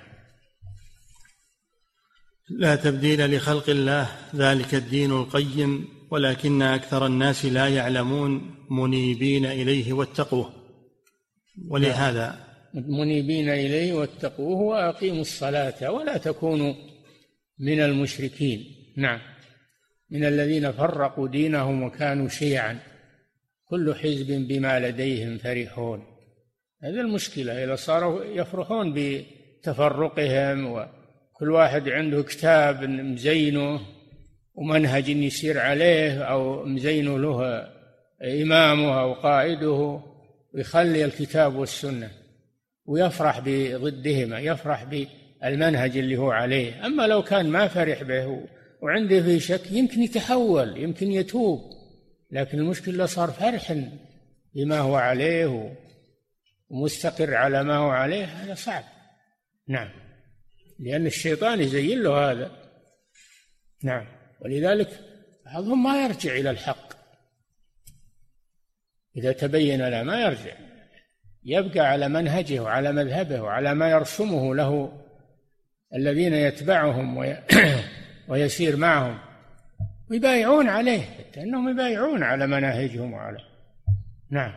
Speaker 3: لا تبديل لخلق الله ذلك الدين القيم ولكن أكثر الناس لا يعلمون منيبين إليه واتقوه. ولهذا
Speaker 4: منيبين إليه واتقوه وأقيموا الصلاة ولا تكونوا من المشركين. نعم. من الذين فرقوا دينهم وكانوا شيعا كل حزب بما لديهم فرحون. هذه المشكلة، إذا صاروا يفرحون بتفرقهم وكل واحد عنده كتاب مزينه ومنهج يسير عليه أو مزينه له إمامه أو قائده، ويخلي الكتاب والسنة ويفرح بضدهما، يفرح بالمنهج اللي هو عليه. أما لو كان ما فرح به وعنده فيه شك يمكن يتحول، يمكن يتوب، لكن المشكلة صار فرح بما هو عليه ومستقر على ما هو عليه، هذا صعب. نعم. لأن الشيطان يزين له هذا. نعم. ولذلك بعضهم ما يرجع إلى الحق إذا تبين له، ما يرجع، يبقى على منهجه وعلى مذهبه وعلى ما يرسمه له الذين يتبعهم ويسير معهم ويبايعون عليه، حتى أنهم يبايعون على مناهجهم وعلى. نعم.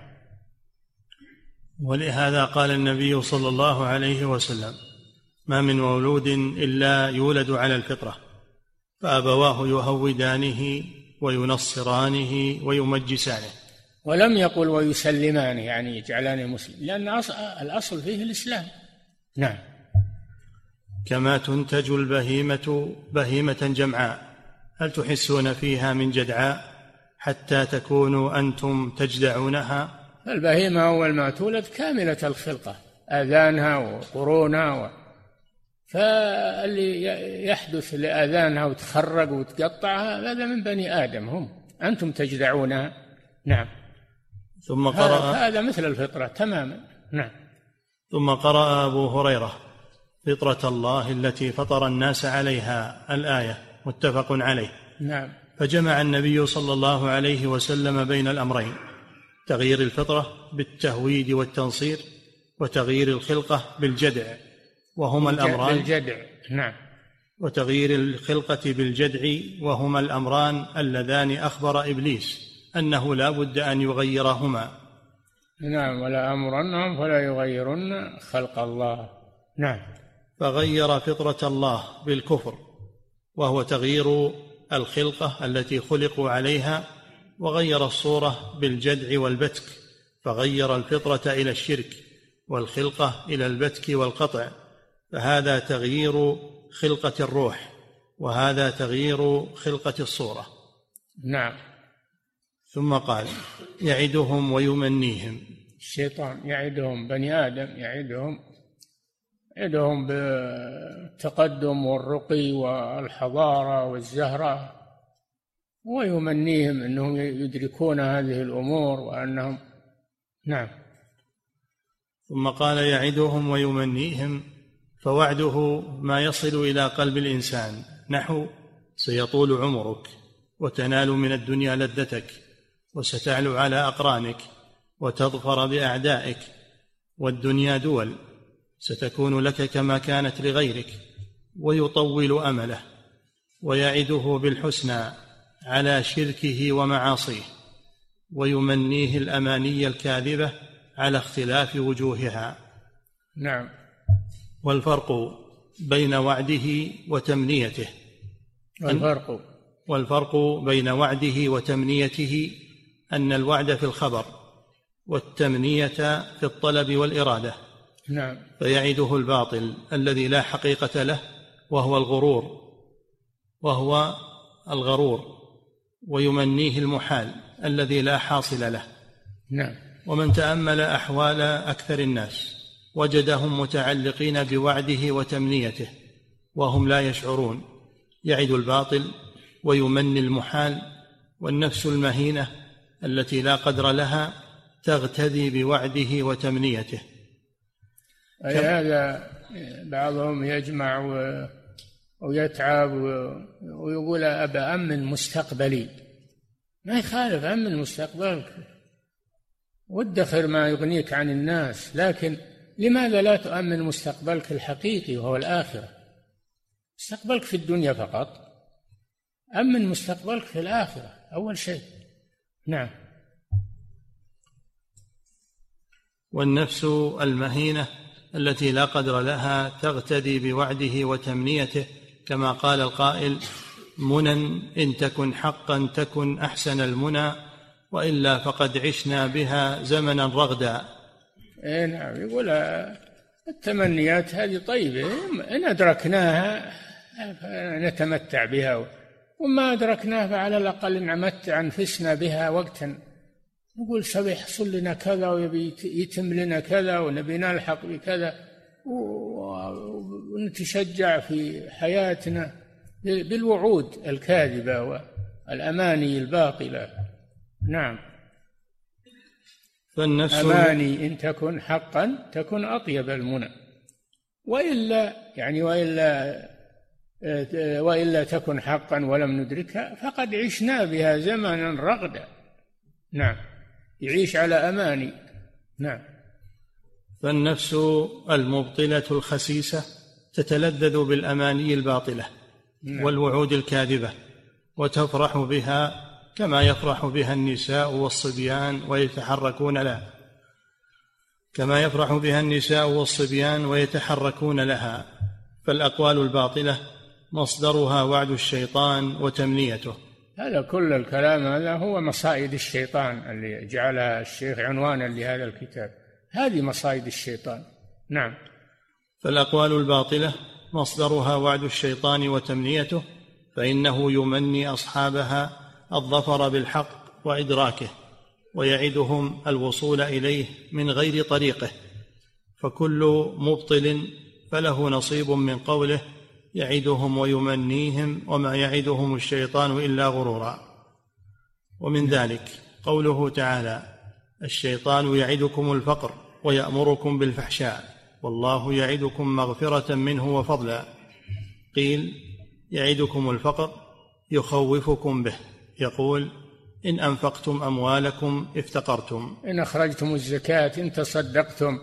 Speaker 3: ولهذا قال النبي صلى الله عليه وسلم: ما من مولود إلا يولد على الفطرة فأبواه يهودانه وينصرانه ويمجسانه.
Speaker 4: ولم يقل ويسلمانه، يعني يجعلانه مسلم، لأن الأصل فيه الإسلام. نعم.
Speaker 3: كما تنتج البهيمة بهيمة جمعاء هل تحسون فيها من جدعاء حتى تكونوا أنتم تجدعونها؟
Speaker 4: البهيمة أول ما تولد كاملة الخلقة، آذانها وقرونها فاللي يحدث لآذانها وتخرج وتقطعها هذا من بني آدم، هم أنتم تجدعونها. نعم.
Speaker 3: ثم قرأ
Speaker 4: هذا مثل الفطرة تماما. نعم.
Speaker 3: ثم قرأ أبو هريرة: فطرة الله التي فطر الناس عليها، الآية، متفق عليه.
Speaker 4: نعم.
Speaker 3: فجمع النبي صلى الله عليه وسلم بين الأمرين: تغيير الفطرة بالتهويد والتنصير، وتغيير الخلقة بالجدع، وهما الأمران
Speaker 4: بالجدع. نعم.
Speaker 3: وتغيير الخلقة بالجدع وهما الأمران اللذان أخبر إبليس أنه لا بد أن يغيرهما.
Speaker 4: نعم. ولا أمرنهم فلا يغيرن خلق الله. نعم.
Speaker 3: فغير فطرة الله بالكفر وهو تغيير الخلقة التي خلقوا عليها، وغير الصورة بالجدع والبتك فغير الفطرة إلى الشرك والخلقة إلى البتك والقطع، فهذا تغيير خلقة الروح وهذا تغيير خلقة الصورة.
Speaker 4: نعم.
Speaker 3: ثم قال: يعدهم ويمنيهم.
Speaker 4: الشيطان يعدهم، بني آدم يعدهم بالتقدم والرقي والحضارة والزهرة، ويمنيهم أنهم يدركون هذه الأمور وأنهم. نعم.
Speaker 3: ثم قال: يعدهم ويمنيهم، فوعده ما يصل إلى قلب الإنسان، نحو: سيطول عمرك وتنال من الدنيا لذتك وستعلو على أقرانك وتظفر بأعدائك، والدنيا دول ستكون لك كما كانت لغيرك، ويطول أمله، ويعده بالحسنى على شركه ومعاصيه، ويمنيه الأماني الكاذبة على اختلاف وجوهها.
Speaker 4: نعم.
Speaker 3: والفرق بين وعده وتمنيته. والفرق بين وعده وتمنيته أن الوعد في الخبر والتمنية في الطلب والإرادة.
Speaker 4: نعم.
Speaker 3: فيعده الباطل الذي لا حقيقة له وهو الغرور، ويمنيه المحال الذي لا حاصل له.
Speaker 4: نعم.
Speaker 3: ومن تأمل أحوال أكثر الناس وجدهم متعلقين بوعده وتمنيته وهم لا يشعرون، يعد الباطل ويمني المحال، والنفس المهينة التي لا قدر لها تغتدي بوعده وتمنيته.
Speaker 4: هذا بعضهم يجمع ويتعب ويقول أبى أمن مستقبلي. ما يخالف، أمن مستقبلك وادخر ما يغنيك عن الناس، لكن لماذا لا تؤمن مستقبلك الحقيقي وهو الآخرة؟ مستقبلك في الدنيا فقط، أمن مستقبلك في الآخرة أول شيء. نعم.
Speaker 3: والنفس المهينة التي لا قدر لها تغتدي بوعده وتمنيته، كما قال القائل: منى إن تكن حقا تكن أحسن المنى، وإلا فقد عشنا بها زمنا رغدا.
Speaker 4: نعم. يقول التمنيات هذه طيبة، إن أدركناها نتمتع بها، وما أدركناها فعلى الأقل نمتع أنفسنا بها وقتا. نقول سيحصل لنا كذا ويبي يتم لنا كذا ونبي نلحق بكذا، ونتشجع في حياتنا بالوعود الكاذبة والأماني الباطلة. نعم.
Speaker 3: فالنفس
Speaker 4: أماني إن تكن حقا تكن أطيب المنى، وإلا تكن حقا ولم ندركها فقد عشنا بها زمنا رغدا. نعم. يعيش على أماني. نعم.
Speaker 3: فالنفس المبطلة الخسيسة تتلذذ بالأماني الباطلة والوعود الكاذبة، وتفرح بها كما يفرح بها النساء والصبيان ويتحركون لها. فالأقوال الباطلة مصدرها وعد الشيطان وتمنيته.
Speaker 4: هذا كل الكلام هذا هو مصائد الشيطان اللي جعلها الشيخ عنوانا لهذا الكتاب، هذه مصائد الشيطان. نعم.
Speaker 3: فالأقوال الباطلة مصدرها وعد الشيطان وتمنيته، فإنه يمني أصحابها الظفر بالحق وإدراكه، ويعدهم الوصول إليه من غير طريقه. فكل مبطل فله نصيب من قوله يعدهم ويمنيهم وما يعدهم الشيطان إلا غرورا. ومن ذلك قوله تعالى: الشيطان يعدكم الفقر ويأمركم بالفحشاء والله يعدكم مغفرة منه وفضلا. قيل: يعدكم الفقر يخوفكم به، يقول: إن أنفقتم أموالكم افتقرتم،
Speaker 4: إن أخرجتم الزكاة إن تصدقتم،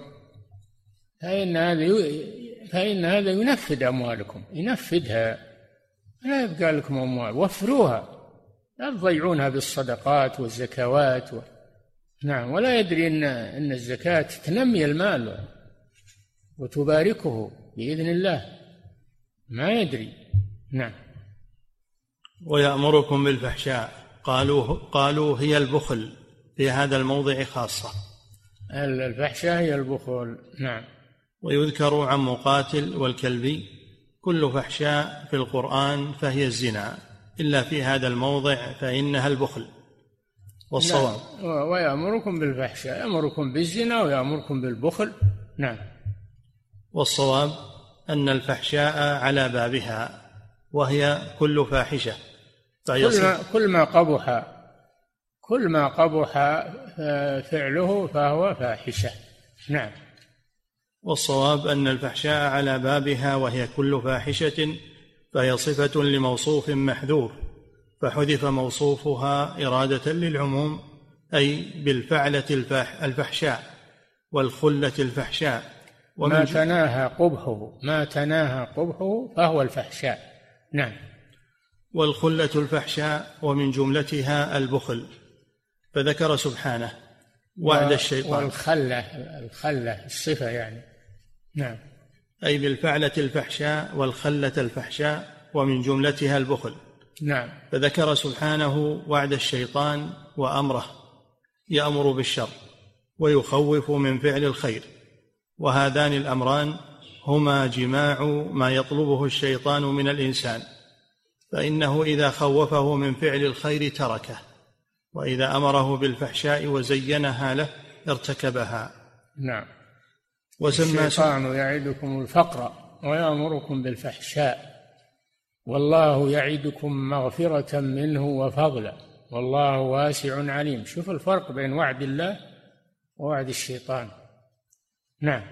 Speaker 4: فإن هذا ينفذ أموالكم، ينفذها، لا يبقى لكم أموال، وفروها، لا تضيعونها بالصدقات والزكوات نعم. ولا يدري أن الزكاة تنمي المال وتباركه بإذن الله، ما يدري. نعم.
Speaker 3: ويأمركم بالفحشاء، قالوا هي البخل في هذا الموضع خاصة.
Speaker 4: الفحشاء هي البخل. نعم.
Speaker 3: ويذكر عن مقاتل والكلبي: كل فحشاء في القرآن فهي الزنا إلا في هذا الموضع فإنها البخل. والصواب
Speaker 4: ويأمركم بالفحشاء، يأمركم بالزنا ويأمركم بالبخل. نعم.
Speaker 3: والصواب أن الفحشاء على بابها، وهي كل فاحشة،
Speaker 4: كل ما قبح فعله فهو فاحشة. نعم.
Speaker 3: والصواب أن الفحشاء على بابها وهي كل فاحشة، فهي صفة لموصوف محذوف، فحذف موصوفها إرادة للعموم، أي بالفعلة الفحشاء والخلة الفحشاء.
Speaker 4: ما تناهى قبحه فهو الفحشاء. نعم.
Speaker 3: والخلة الفحشاء ومن جملتها البخل، فذكر سبحانه وعد الشيطان.
Speaker 4: والخلة الصفة يعني. نعم.
Speaker 3: أي بالفعلة الفحشاء والخلة الفحشاء، ومن جملتها البخل.
Speaker 4: نعم.
Speaker 3: فذكر سبحانه وعد الشيطان وأمره، يأمر بالشر ويخوف من فعل الخير، وهذان الأمران هما جماع ما يطلبه الشيطان من الإنسان، فإنه إذا خوفه من فعل الخير تركه، وإذا أمره بالفحشاء وزينها له ارتكبها.
Speaker 4: نعم.
Speaker 3: وسمى
Speaker 4: الشيطان يعدكم الفقر ويأمركم بالفحشاء والله يعدكم مغفرة منه وفضلا والله واسع عليم. شوف الفرق بين وعد الله ووعد الشيطان. نعم.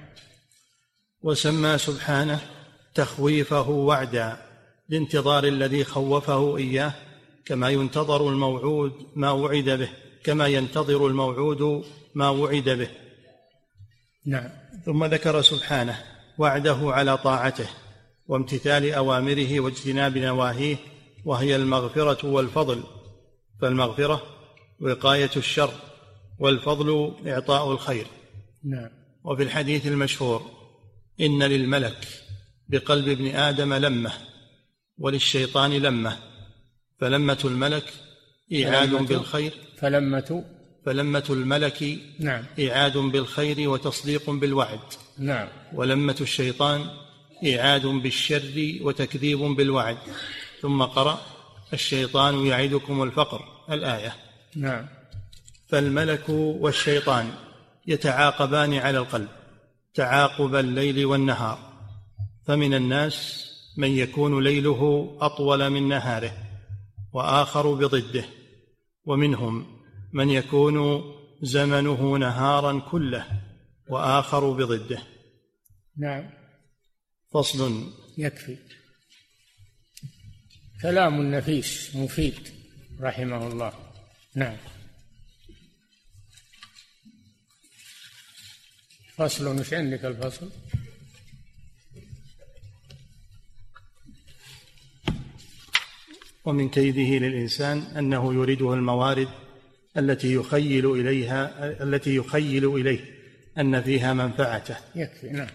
Speaker 3: وسمى سبحانه تخويفه وعدا لانتظار الذي خوفه إياه، كما ينتظر الموعود ما وعد به، كما ينتظر الموعود ما وعد به.
Speaker 4: نعم.
Speaker 3: ثم ذكر سبحانه وعده على طاعته وامتثال أوامره واجتناب نواهيه، وهي المغفرة والفضل، فالمغفرة وقاية الشر، والفضل إعطاء الخير.
Speaker 4: نعم.
Speaker 3: وفي الحديث المشهور إن للملك بقلب ابن آدم لمة وللشيطان لمة، فلمة الملك إيعاد بالخير، فلمة الملك
Speaker 4: نعم
Speaker 3: إيعاد بالخير وتصديق بالوعد،
Speaker 4: نعم،
Speaker 3: ولمة الشيطان إيعاد بالشر وتكذيب بالوعد. ثم قرأ الشيطان يعدكم الفقر الآية.
Speaker 4: نعم.
Speaker 3: فالملك والشيطان يتعاقبان على القلب تعاقب الليل والنهار، فمن الناس من يكون ليله أطول من نهاره وآخر بضده، ومنهم من يكون زمنه نهارا كله وآخر بضده.
Speaker 4: نعم.
Speaker 3: فصل.
Speaker 4: يكفي. كلام نفيس مفيد رحمه الله. نعم. فصل. مش عندك الفصل؟
Speaker 3: ومن كيده للإنسان أنه يريده الموارد التي يخيل إليه أن فيها منفعته.
Speaker 4: يكفي. نعم.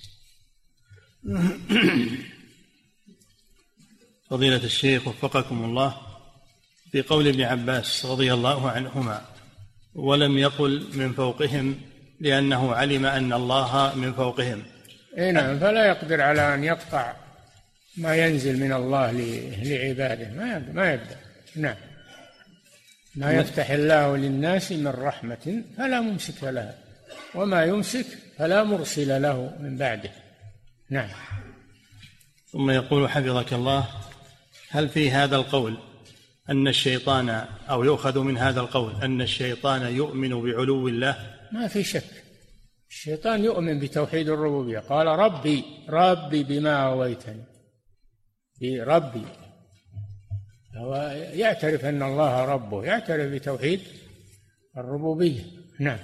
Speaker 3: فضيلة الشيخ وفقكم الله، في قول ابن عباس رضي الله عنهما ولم يقل من فوقهم لأنه علم أن الله من فوقهم.
Speaker 4: نعم. فلا يقدر على أن يقطع ما ينزل من الله لعباده، ما يبدأ. نعم. ما يفتح الله للناس من رحمة فلا ممسك لها، وما يمسك فلا مرسل له من بعده. نعم.
Speaker 3: ثم يقول حفظك الله: هل في هذا القول أن الشيطان، أو يؤخذ من هذا القول أن الشيطان يؤمن بعلو الله؟
Speaker 4: ما في شك، الشيطان يؤمن بتوحيد الربوبية. قال ربي بما أغويتني، بربي، هو يعترف أن الله ربه، يعترف بتوحيد الربوبية. نعم.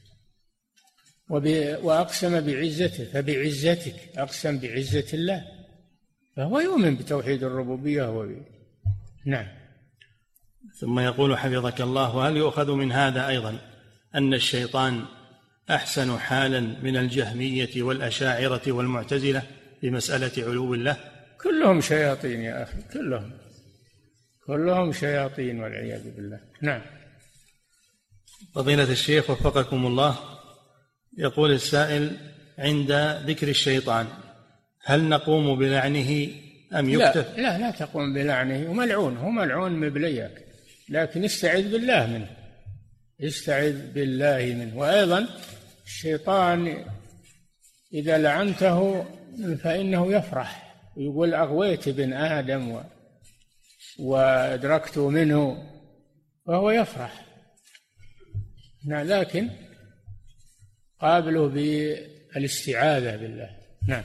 Speaker 4: وأقسم بعزته، فبعزتك أقسم بعزة الله، فهو يؤمن بتوحيد الربوبية نعم.
Speaker 3: ثم يقول حفظك الله: وهل يؤخذ من هذا أيضا أن الشيطان أحسن حالا من الجهمية والأشاعرة والمعتزلة في مسألة علو الله؟
Speaker 4: كلهم شياطين يا أخي، كلهم شياطين والعياذ بالله. نعم.
Speaker 3: فضيلة الشيخ وفقكم الله، يقول السائل: عند ذكر الشيطان هل نقوم بلعنه أم يكتف؟
Speaker 4: لا تقوم بلعنه، وملعون، هو ملعون مبليك، لكن استعذ بالله منه، استعذ بالله منه. وأيضا الشيطان إذا لعنته فإنه يفرح ويقول أغويت ابن آدم وأدركت منه، وهو يفرح. لكن قابله بالاستعاذة بالله. نعم.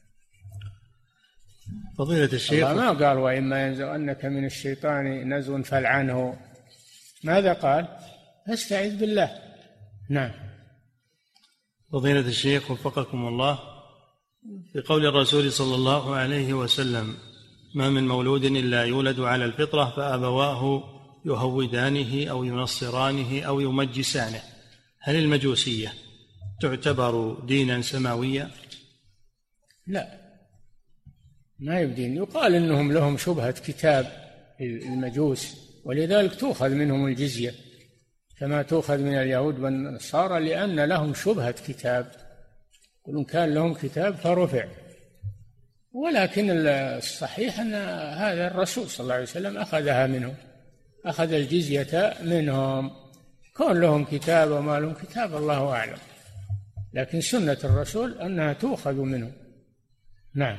Speaker 3: فضيلة الشيخ،
Speaker 4: الله ما قال وإما ينزغنك من الشيطان نزغ فالعنه، ماذا قال؟ فاستعذ بالله. نعم.
Speaker 3: فضيلة الشيخ وفقكم الله، في قول الرسول صلى الله عليه وسلم: ما من مولود إلا يولد على الفطرة فأبواه يهودانه أو ينصرانه أو يمجسانه، هل المجوسية تعتبر دينا سماويا؟
Speaker 4: لا، ما يبدين. يقال إنهم لهم شبهة كتاب المجوس، ولذلك تؤخذ منهم الجزية كما تؤخذ من اليهود والنصارى، لأن لهم شبهة كتاب، يقولون كان لهم كتاب فرفع. ولكن الصحيح أن هذا الرسول صلى الله عليه وسلم أخذها منهم، أخذ الجزية منهم. كون لهم كتاب وما لهم كتاب الله أعلم، لكن سنة الرسول أنها تؤخذ منهم. نعم.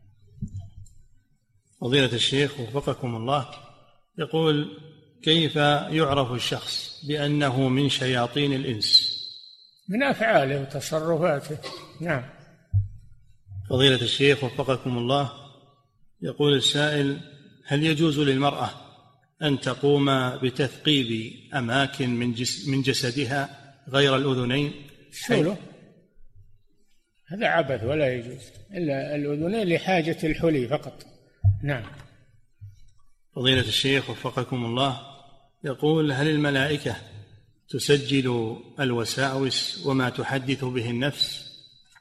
Speaker 3: فضيلة الشيخ وفقكم الله، يقول: كيف يعرف الشخص بأنه من شياطين الإنس؟
Speaker 4: من أفعاله وتصرفاته. نعم.
Speaker 3: فضيلة الشيخ وفقكم الله، يقول السائل: هل يجوز للمرأة أن تقوم بتثقيب أماكن من جسدها غير الأذنين؟
Speaker 4: شوله هذا عبث ولا يجوز، إلا الأذنين لحاجة الحلي فقط. نعم.
Speaker 3: فضيلة الشيخ وفقكم الله، يقول: هل الملائكة تسجل الوساوس وما تحدث به النفس؟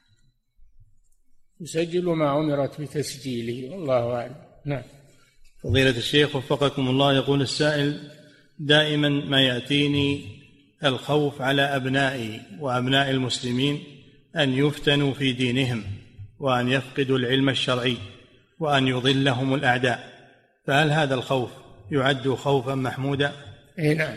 Speaker 4: تسجل ما أمرت بتسجيله، والله أعلم. نعم.
Speaker 3: فضيلة الشيخ وفقكم الله، يقول السائل: دائما ما يأتيني الخوف على أبنائي وأبناء المسلمين أن يفتنوا في دينهم وأن يفقدوا العلم الشرعي وأن يضلهم الأعداء، فهل هذا الخوف يعد خوفا محمودا؟
Speaker 4: إيه نعم.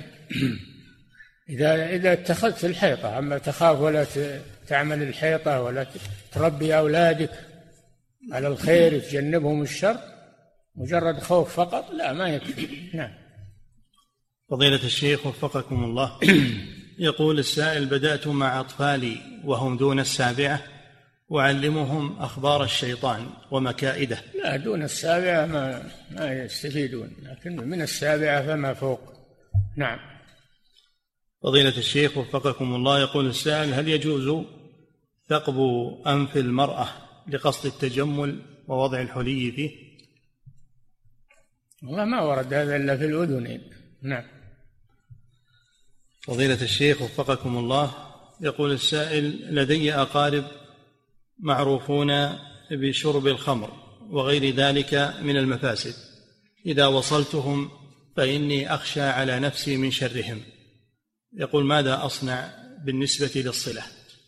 Speaker 4: إذا اتخذت الحيطة، أما تخاف ولا تعمل الحيطة ولا تربي أولادك على الخير تجنبهم الشر، مجرد خوف فقط لا، ما يكفي. نعم.
Speaker 3: فضيلة الشيخ وفقكم الله، يقول السائل: بدأت مع أطفالي وهم دون السابعة وأعلمهم أخبار الشيطان ومكائده.
Speaker 4: لا، دون السابعة ما يستفيدون، لكن من السابعة فما فوق. نعم.
Speaker 3: فضيلة الشيخ وفقكم الله، يقول السائل: هل يجوز ثقب أنف المرأة لقصد التجمل ووضع الحلي فيه؟
Speaker 4: والله ما ورد هذا إلا في الأذنين. نعم.
Speaker 3: فضيلة الشيخ وفقكم الله، يقول السائل: لدي أقارب معروفون بشرب الخمر وغير ذلك من المفاسد، إذا وصلتهم فإني أخشى على نفسي من شرهم. يقول: ماذا أصنع بالنسبة للصلة؟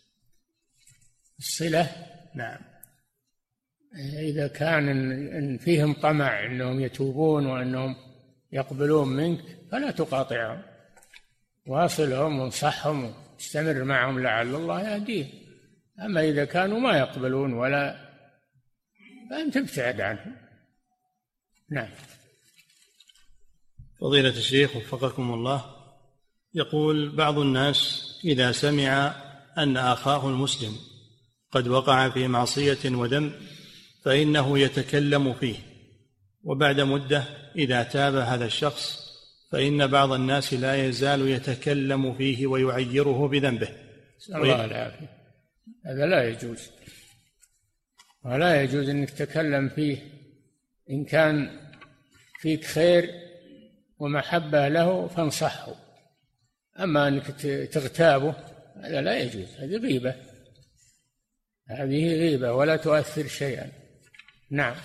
Speaker 4: الصلة؟
Speaker 3: نعم.
Speaker 4: إذا كان إن فيهم طمع أنهم يتوبون وأنهم يقبلون منك فلا تقاطعهم، واصلهم وانصحهم واستمر معهم لعل الله يهديهم. أما إذا كانوا ما يقبلون ولا، فأنت ابتعد عنهم. نعم.
Speaker 3: فضيلة الشيخ وفقكم الله، يقول: بعض الناس إذا سمع أن أخاه المسلم قد وقع في معصية وذنب فإنه يتكلم فيه، وبعد مدة إذا تاب هذا الشخص فإن بعض الناس لا يزال يتكلم فيه ويعيره بذنبه.
Speaker 4: الله العافية. هذا لا يجوز، ولا يجوز أنك تتكلم فيه. إن كان فيك خير ومحبة له فانصحه، أما أنك تغتابه هذا لا يجوز، هذه غيبة، هذه غيبة ولا تؤثر شيئا. نعم.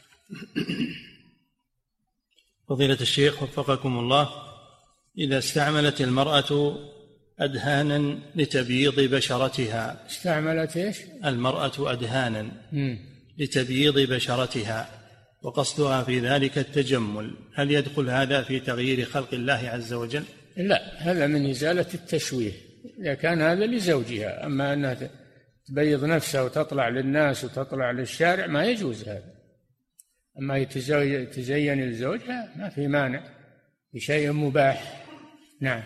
Speaker 3: فضيلة الشيخ وفقكم الله، إذا استعملت المرأة أدهانا لتبييض بشرتها.
Speaker 4: استعملت إيش؟
Speaker 3: المرأة أدهانا لتبييض بشرتها وقصدها في ذلك التجمل، هل يدخل هذا في تغيير خلق الله عز وجل؟
Speaker 4: لا، هذا من إزالة التشويه إذا كان هذا لزوجها. أما أنها تبيض نفسها وتطلع للناس وتطلع للشارع ما يجوز هذا. أما يتزين لزوجها ما في مانع، بشيء مباح. نعم.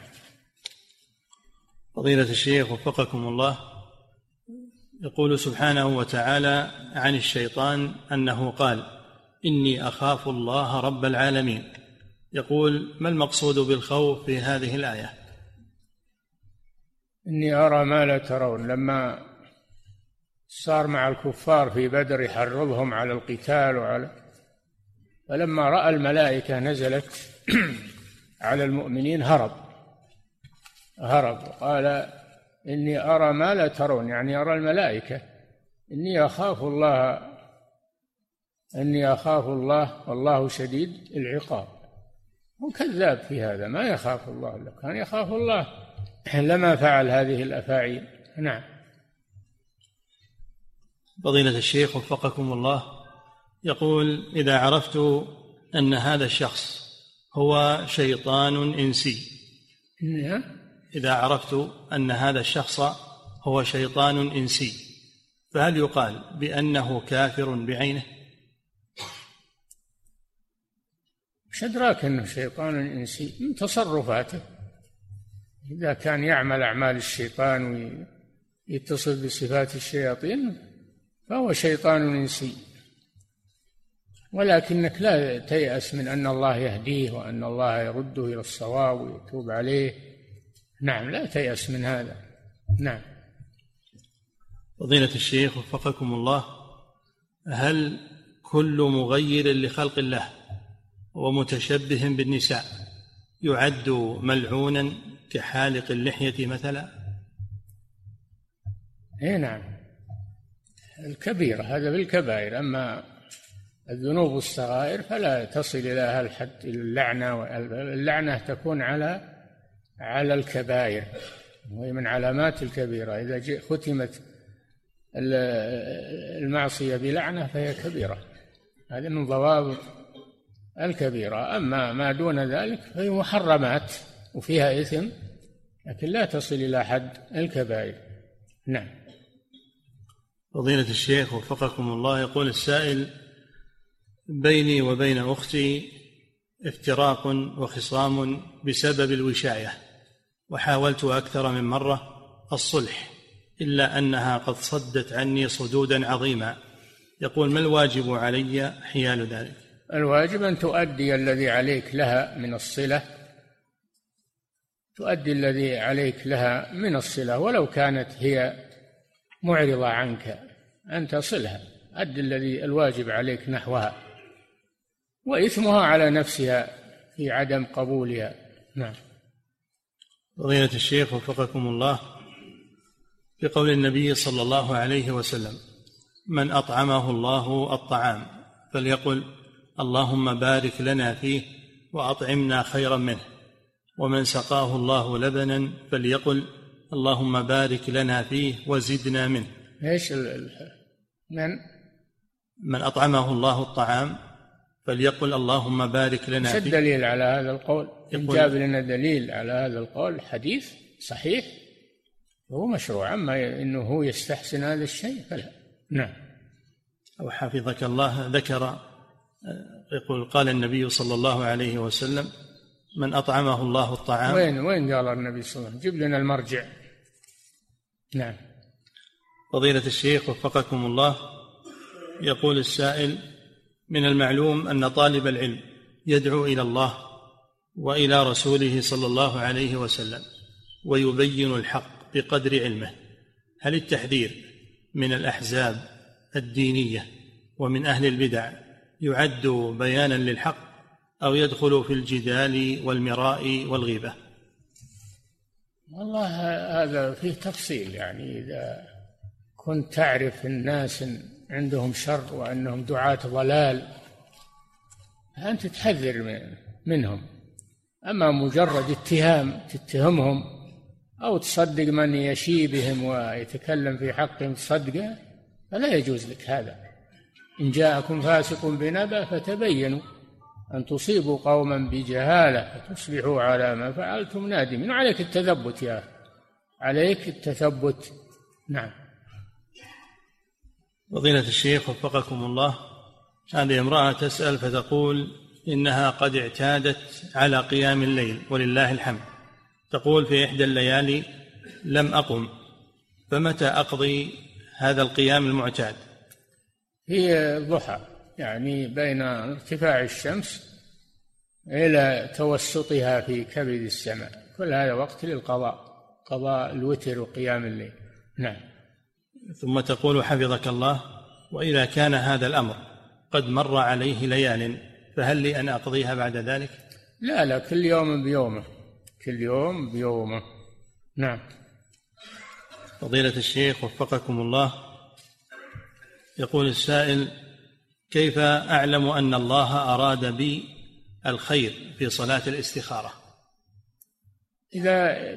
Speaker 3: فضيلة الشيخ وفقكم الله، يقول سبحانه وتعالى عن الشيطان أنه قال: إني أخاف الله رب العالمين. يقول: ما المقصود بالخوف في هذه الآية؟
Speaker 4: إني أرى ما لا ترون. لما صار مع الكفار في بدر يحرضهم على القتال فلما رأى الملائكة نزلت على المؤمنين هرب وقال: إني أرى ما لا ترون، يعني أرى الملائكة. إني أخاف الله والله شديد العقاب. هو كذاب في هذا، ما يخاف الله. لو كان يخاف الله لما فعل هذه الأفاعيل. نعم.
Speaker 3: فضيلة الشيخ وفقكم الله، يقول: إذا عرفت أن هذا الشخص هو شيطان إنسي، إذا عرفت أن هذا الشخص هو شيطان إنسي، فهل يقال بأنه كافر بعينه؟
Speaker 4: مش أدراك أنه شيطان إنسي؟ من تصرفاته، إذا كان يعمل أعمال الشيطان ويتصل بصفات الشياطين فهو شيطان إنسي، ولكنك لا تيأس من أن الله يهديه وأن الله يرده إلى الصواب ويتوب عليه. نعم، لا تيأس من هذا. نعم.
Speaker 3: فضيلة الشيخ وفقكم الله، هل كل مغير لخلق الله ومتشبه بالنساء يعد ملعونا كحالق اللحية مثلا؟
Speaker 4: نعم، الكبيرة هذا بالكبائر، أما الذنوب الصغائر فلا تصل إلى هذا الحد. اللعنة تكون على الكبائر، وهي من علامات الكبيرة. إذا ختمت المعصية بلعنة فهي كبيرة، هذه من ضوابط الكبيرة. أما ما دون ذلك فهي محرمات وفيها إثم، لكن لا تصل إلى حد الكبائر. نعم.
Speaker 3: فضيلة الشيخ وفقكم الله، يقول السائل: بيني وبين أختي افتراق وخصام بسبب الوشاية، وحاولت أكثر من مرة الصلح، إلا أنها قد صدت عني صدودا عظيما. يقول: ما الواجب علي حيال ذلك؟
Speaker 4: الواجب أن تؤدي الذي عليك لها من الصلة، تؤدي الذي عليك لها من الصلة، ولو كانت هي معرضة عنك أن تصلها، أدي الواجب عليك نحوها، وإثمها على نفسها في عدم قبولها. نعم.
Speaker 3: فضيلة الشيخ وفقكم الله، في قول النبي صلى الله عليه وسلم: من أطعمه الله الطعام فليقل اللهم بارك لنا فيه وأطعمنا خيرا منه، ومن سقاه الله لبنا فليقل اللهم بارك لنا فيه وزدنا منه.
Speaker 4: ايش
Speaker 3: من أطعمه الله الطعام فليقل اللهم بارك لنا فيه.
Speaker 4: الدليل على هذا القول؟ إن جاب لنا دليل على هذا القول حديث صحيح هو مشروع، أما إنه هو يستحسن هذا الشيء فلا. نعم.
Speaker 3: أو حفظك الله، ذكر يقول: قال النبي صلى الله عليه وسلم: من أطعمه الله الطعام.
Speaker 4: وين قال النبي صلى الله عليه وسلم؟ جيب لنا المرجع. نعم.
Speaker 3: فضيلة الشيخ وفقكم الله، يقول السائل: من المعلوم أن طالب العلم يدعو إلى الله وإلى رسوله صلى الله عليه وسلم ويبين الحق بقدر علمه، هل التحذير من الأحزاب الدينية ومن أهل البدع يعد بيانا للحق أو يدخل في الجدال والمراء والغيبة؟
Speaker 4: والله هذا فيه تفصيل، يعني إذا كنت تعرف الناس عندهم شر وأنهم دعاة ضلال أنت تحذر منهم، أما مجرد تتهمهم أو تصدق من يشي بهم ويتكلم في حقهم تصدقه فلا يجوز لك هذا. إن جاءكم فاسق بنبأ فتبينوا أن تصيبوا قوما بجهالة فتصبحوا على ما فعلتم نادمين. عليك التثبت يا أخي، عليك التثبت. نعم.
Speaker 3: فضيلة الشيخ وفقكم الله، هذه امرأة تسأل فتقول إنها قد اعتادت على قيام الليل ولله الحمد، تقول: في إحدى الليالي لم أقم، فمتى أقضي هذا القيام المعتاد؟
Speaker 4: هي الضحى، يعني بين ارتفاع الشمس إلى توسطها في كبد السماء، كل هذا وقت للقضاء، قضاء الوتر وقيام الليل. نعم.
Speaker 3: ثم تقول حفظك الله: وإذا كان هذا الأمر قد مر عليه ليال فهل لي أن أقضيها بعد ذلك؟
Speaker 4: لا، كل يوم بيومه، كل يوم بيومه. نعم.
Speaker 3: فضيلة الشيخ وفقكم الله، يقول السائل: كيف أعلم أن الله أراد بي الخير في صلاة الاستخارة؟
Speaker 4: إذا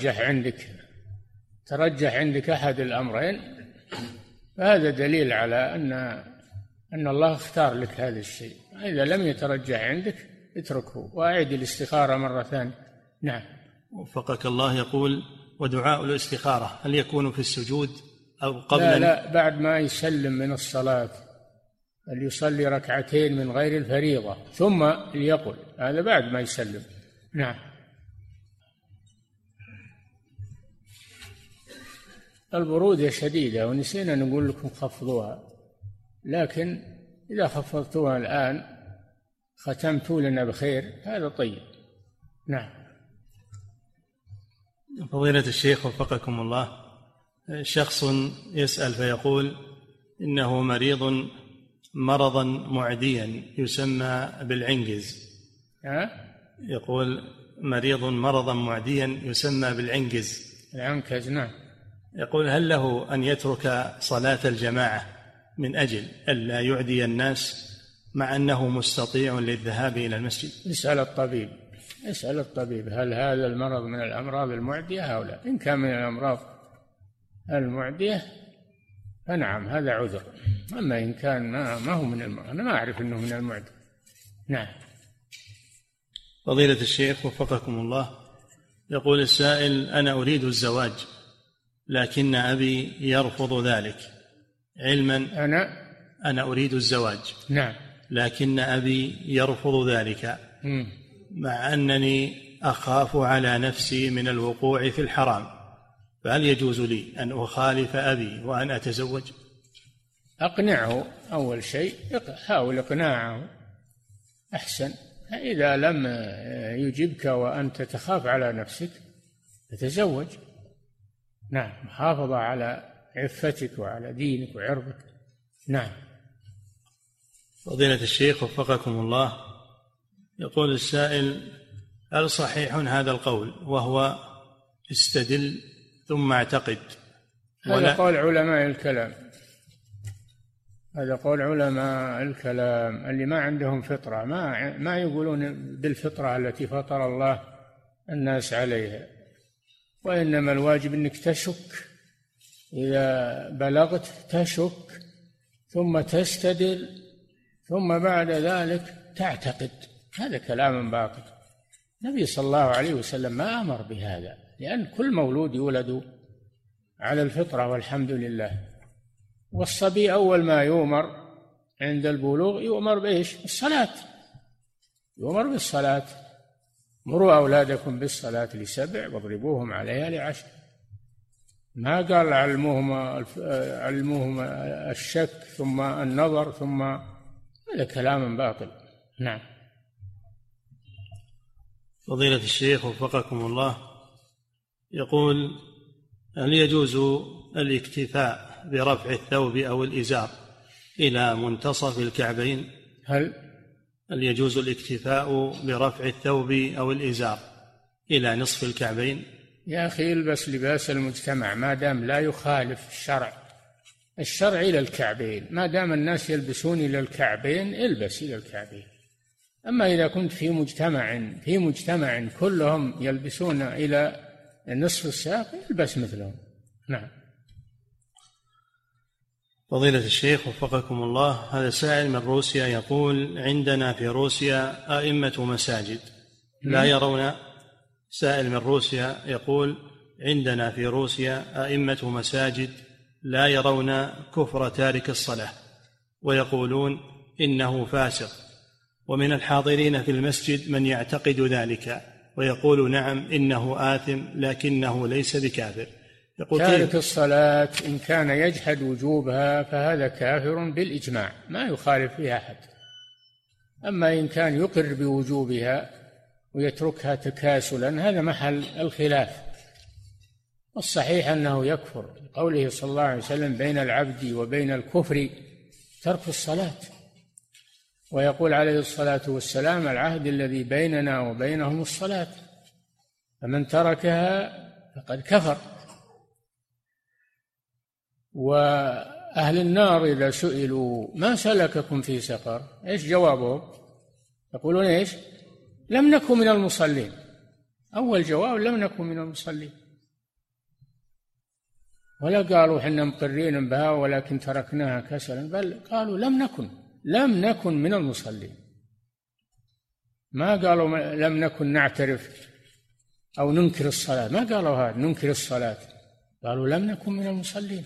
Speaker 4: ترجح عندك أحد الأمرين فهذا دليل على أن الله اختار لك هذا الشيء. إذا لم يترجح عندك اتركه وأعد الاستخارة مرة ثانية. نعم.
Speaker 3: وفقك الله. يقول: ودعاء الاستخارة هل يكون في السجود أو قبل؟
Speaker 4: لا، بعد ما يسلم من الصلاة فليصلي ركعتين من غير الفريضة ثم ليقل، هذا بعد ما يسلم. نعم. البرودة شديدة ونسينا نقول لكم خفضوها، لكن إذا خفضتوها الآن ختمتوا لنا بخير، هذا طيب. نعم.
Speaker 3: فضيلة الشيخ وفقكم الله، شخص يسأل فيقول إنه مريض مرضا معديا يسمى بالعنجز. يقول مريض مرضا معديا يسمى بالعنجز.
Speaker 4: العنكز. نعم.
Speaker 3: يقول: هل له أن يترك صلاة الجماعة من أجل ألا يعدي الناس مع أنه مستطيع للذهاب إلى المسجد؟ اسأل الطبيب هل هذا المرض من الأمراض المعدية أو لا. إن كان من الأمراض المعدية فنعم هذا عذر، أما إن كان ما هو من المعدية، أنا ما أعرف أنه من المعدية. نعم. فضيلة الشيخ وفقكم الله، يقول السائل: أنا أريد الزواج لكن أبي يرفض ذلك، علما أنا أريد الزواج.
Speaker 4: نعم.
Speaker 3: لكن أبي يرفض ذلك، مع أنني أخاف على نفسي من الوقوع في الحرام، فهل يجوز لي أن أخالف أبي وأن أتزوج؟
Speaker 4: أقنعه أول شيء، حاول إقناعه أحسن. إذا لم يجبك وأنت تخاف على نفسك فتزوج. نعم، محافظة على عفتك وعلى دينك وعرضك. نعم.
Speaker 3: فضيلة الشيخ وفقكم الله، يقول السائل: هل صحيح هذا القول وهو استدل ثم اعتقد؟
Speaker 4: هذا قول علماء الكلام، هذا قول علماء الكلام اللي ما عندهم فطرة، ما يقولون بالفطرة التي فطر الله الناس عليها، وإنما الواجب أنك تشك، إذا بلغت تشك ثم تستدل ثم بعد ذلك تعتقد. هذا كلام باطل. النبي صلى الله عليه وسلم ما أمر بهذا، لأن كل مولود يولد على الفطرة والحمد لله. والصبي أول ما يؤمر عند البلوغ يؤمر بإيش؟ الصلاة، يؤمر بالصلاة. مروا أولادكم بالصلاة ل7 واضربوهم عليها ل10. ما قال علموهم الشك ثم النظر ثم، هذا كلام باطل. نعم.
Speaker 3: فضيلة الشيخ وفقكم الله، يقول: هل يجوز الاكتفاء برفع الثوب أو الإزار إلى منتصف الكعبين؟
Speaker 4: هل
Speaker 3: يجوز الاكتفاء برفع الثوب أو الإزار إلى نصف الكعبين؟
Speaker 4: يا أخي البس لباس المجتمع ما دام لا يخالف الشرع إلى الكعبين. ما دام الناس يلبسون إلى الكعبين البس إلى الكعبين. أما إذا كنت في مجتمع كلهم يلبسون إلى نصف الساق البس مثلهم. نعم.
Speaker 3: فضيلة الشيخ وفقكم الله، هذا سائل من روسيا يقول: عندنا في روسيا أئمة مساجد لا يرون. سائل من روسيا يقول: عندنا في روسيا أئمة مساجد لا يرون كفر تارك الصلاة ويقولون إنه فاسق، ومن الحاضرين في المسجد من يعتقد ذلك ويقول نعم إنه آثم لكنه ليس بكافر. يقول:
Speaker 4: تارك الصلاة إن كان يجحد وجوبها فهذا كافر بالإجماع، ما يخالف فيها أحد. أما إن كان يقر بوجوبها ويتركها تكاسلا هذا محل الخلاف. والصحيح أنه يكفر، قوله صلى الله عليه وسلم: بين العبد وبين الكفر ترك الصلاة. ويقول عليه الصلاة والسلام: العهد الذي بيننا وبينهم الصلاة، فمن تركها فقد كفر. أهل النار إذا سئلوا ما سلككم في سقر إيش جوابهم؟ يقولون إيش؟ لم نكن من المصلين. أول جواب لم نكن من المصلين، ولا قالوا حنا مقرين بها ولكن تركناها كسلا، بل قالوا لم نكن من المصلين. ما قالوا لم نكن نعترف أو ننكر الصلاة، ما قالوا هذا ننكر الصلاة، قالوا لم نكن من المصلين.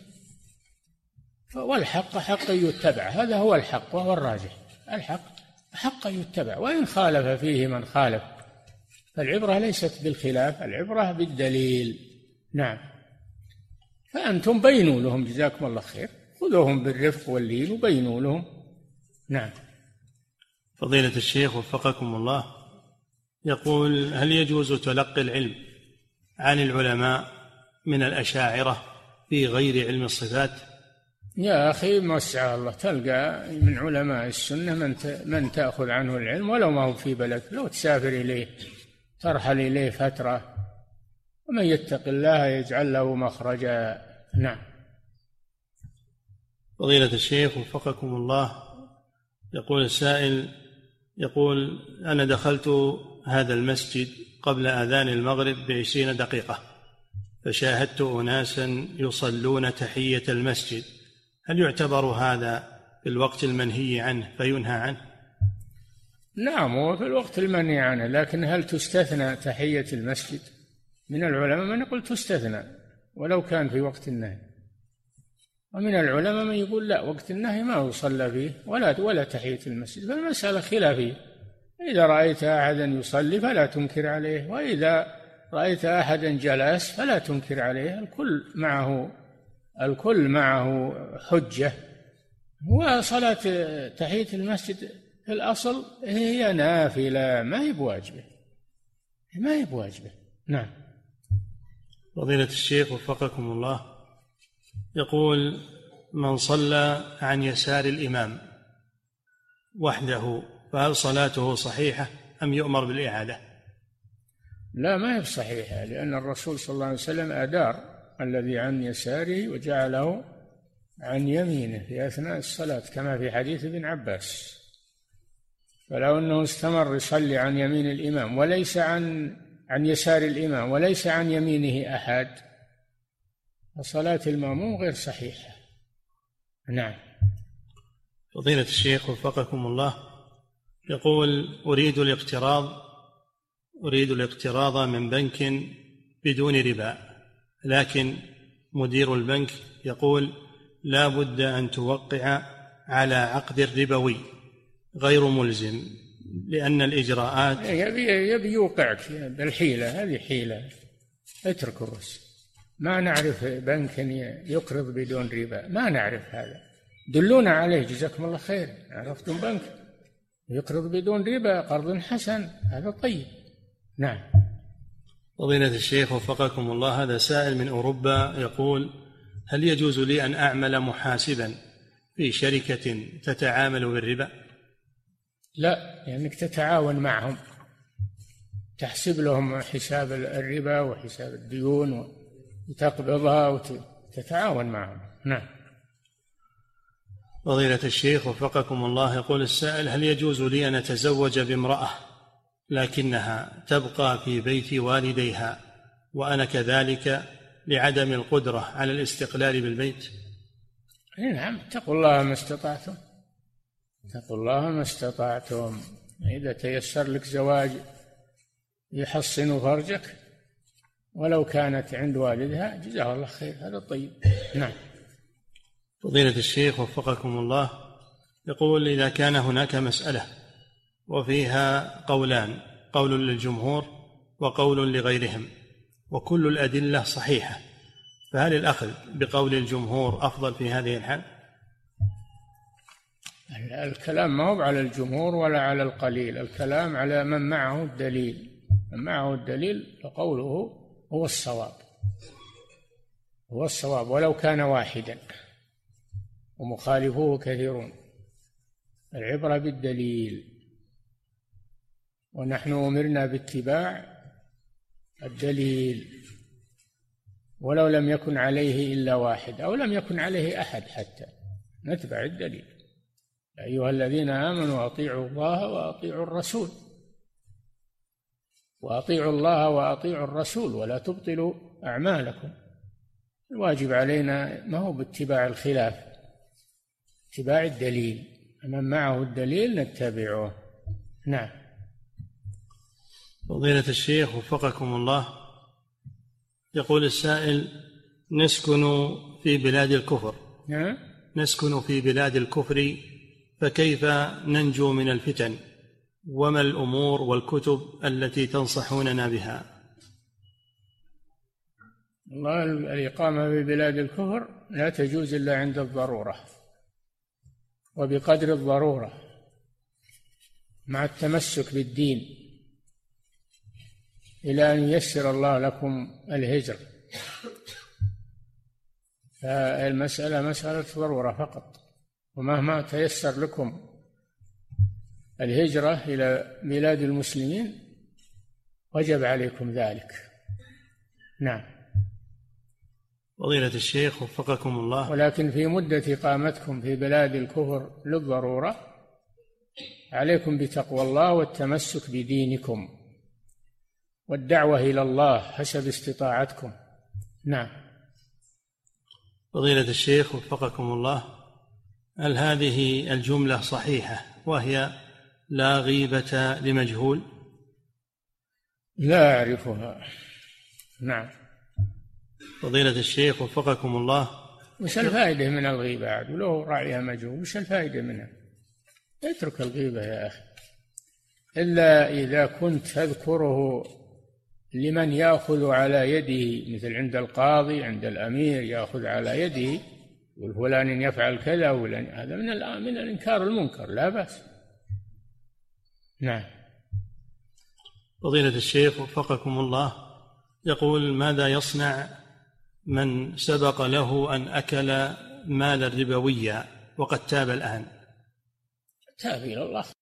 Speaker 4: والحق حق يتبع، هذا هو الحق وهو الراجح، الحق حق يتبع وإن خالف فيه من خالف، فالعبرة ليست بالخلاف، العبرة بالدليل. نعم. فأنتم بينوا لهم جزاكم الله خير، خذوهم بالرفق واللين وبينوا لهم. نعم.
Speaker 3: فضيلة الشيخ وفقكم الله، يقول: هل يجوز تلقي العلم عن العلماء من الأشاعرة في غير علم الصفات؟
Speaker 4: يا أخي ما سعى الله، تلقى من علماء السنة من تأخذ عنه العلم ولو ما هو في بلد، لو تسافر إليه ترحل إليه فترة، ومن يتق الله يجعل له مخرجا. نعم.
Speaker 3: فضيلة الشيخ وفقكم الله، يقول السائل: يقول: أنا دخلت هذا المسجد قبل أذان المغرب ب20 دقيقة، فشاهدت أناسا يصلون تحية المسجد، هل يعتبر هذا في الوقت المنهي عنه فينهى عنه؟
Speaker 4: نعم، هو في الوقت المنهي عنه، لكن هل تستثنى تحية المسجد؟ من العلماء من يقول تستثنى ولو كان في وقت النهي، ومن العلماء من يقول لا، وقت النهي ما يصلى فيه ولا تحية المسجد، فالمسألة خلافية. إذا رأيت أحدا يصلي فلا تنكر عليه، وإذا رأيت أحدا جلس فلا تنكر عليه، الكل معه حجة. وصلاة تحية المسجد في الأصل هي نافلة، ما هي بواجبة. نعم.
Speaker 3: فضيلة الشيخ وفقكم الله، يقول: من صلى عن يسار الإمام وحده فهل صلاته صحيحة أم يؤمر بالإعادة؟
Speaker 4: لا، ما هي بصحيحة، لأن الرسول صلى الله عليه وسلم أدار الذي عن يساره وجعله عن يمينه في أثناء الصلاة كما في حديث ابن عباس. فلو أنه استمر يصلي عن يمين الإمام وليس عن يسار الإمام وليس عن يمينه أحد، فصلاة المأموم غير صحيحة. نعم.
Speaker 3: فضيلة الشيخ وفقكم الله، يقول: أريد الاقتراض من بنك بدون ربا، لكن مدير البنك يقول لا بد أن توقع على عقد ربوي غير ملزم لأن الإجراءات.
Speaker 4: يبي يوقعك بالحيلة، هذه حيلة، اترك الرسل. ما نعرف بنك يقرض بدون ربا، ما نعرف هذا، دلونا عليه جزاكم الله خير. عرفتم بنك يقرض بدون ربا قرض حسن، هذا طيب. نعم.
Speaker 3: فضيلة الشيخ وفقكم الله، هذا سائل من أوروبا يقول: هل يجوز لي أن أعمل محاسبا في شركة تتعامل بالربا؟
Speaker 4: لا، لأنك تتعاون معهم، تحسب لهم حساب الربا وحساب الديون وتقبضها وتتعاون معهم. نعم.
Speaker 3: فضيلة الشيخ وفقكم الله، يقول السائل: هل يجوز لي أن أتزوج بامرأة لكنها تبقى في بيت والديها وأنا كذلك لعدم القدرة على الاستقلال بالبيت؟
Speaker 4: نعم، اتقوا الله ما استطعتم، اتقوا الله ما استطعتم. إذا تيسر لك زواج يحصن فرجك ولو كانت عند والدها جزاه الله خير، هذا طيب. نعم.
Speaker 3: فضيلة الشيخ وفقكم الله، يقول: إذا كان هناك مسألة وفيها قولان، قول للجمهور وقول لغيرهم، وكل الأدلة صحيحة، فهل الأخذ بقول الجمهور أفضل في هذه الحال؟
Speaker 4: الكلام ما هو على الجمهور ولا على القليل، الكلام على من معه الدليل، من معه الدليل فقوله هو الصواب، هو الصواب ولو كان واحدا ومخالفوه كثيرون. العبرة بالدليل، ونحن أمرنا باتباع الدليل ولو لم يكن عليه إلا واحد أو لم يكن عليه أحد حتى. نتبع الدليل. يا أيها الذين آمنوا أطيعوا الله وأطيعوا الرسول، وأطيعوا الله وأطيعوا الرسول ولا تبطلوا أعمالكم. الواجب علينا ما هو باتباع الخلاف، اتباع الدليل، من معه الدليل نتبعه. نعم.
Speaker 3: فضيلة الشيخ وفقكم الله، يقول السائل: نسكن في بلاد الكفر. نسكن في بلاد الكفر، فكيف ننجو من الفتن؟ وما الأمور والكتب التي تنصحوننا بها؟
Speaker 4: والله الإقامة في بلاد الكفر لا تجوز إلا عند الضرورة وبقدر الضرورة، مع التمسك بالدين إلى أن ييسر الله لكم الهجرة. فالمسألة مسألة ضرورة فقط، ومهما تيسر لكم الهجرة إلى بلاد المسلمين وجب عليكم ذلك. نعم.
Speaker 3: فضيلة الشيخ وفقكم الله،
Speaker 4: ولكن في مدة إقامتكم في بلاد الكفر للضرورة عليكم بتقوى الله والتمسك بدينكم والدعوة إلى الله حسب استطاعتكم. نعم.
Speaker 3: فضيلة الشيخ وفقكم الله، هل هذه الجملة صحيحة وهي لا غيبة لمجهول؟
Speaker 4: لا أعرفها. نعم.
Speaker 3: فضيلة الشيخ وفقكم الله،
Speaker 4: وش الفائدة من الغيبة عاد ولو راعيها مجهول؟ وش الفائدة منها؟ اترك الغيبة يا أخي، إلا إذا كنت تذكره لمن يأخذ على يده، مثل عند القاضي عند الأمير يأخذ على يده والفلان يفعل كذا، هذا من الإنكار المنكر، لا بأس. نعم.
Speaker 3: فضيلة الشيخ وفقكم الله، يقول: ماذا يصنع من سبق له أن أكل مالا ربويا وقد تاب الآن؟
Speaker 4: تاب إلى الله.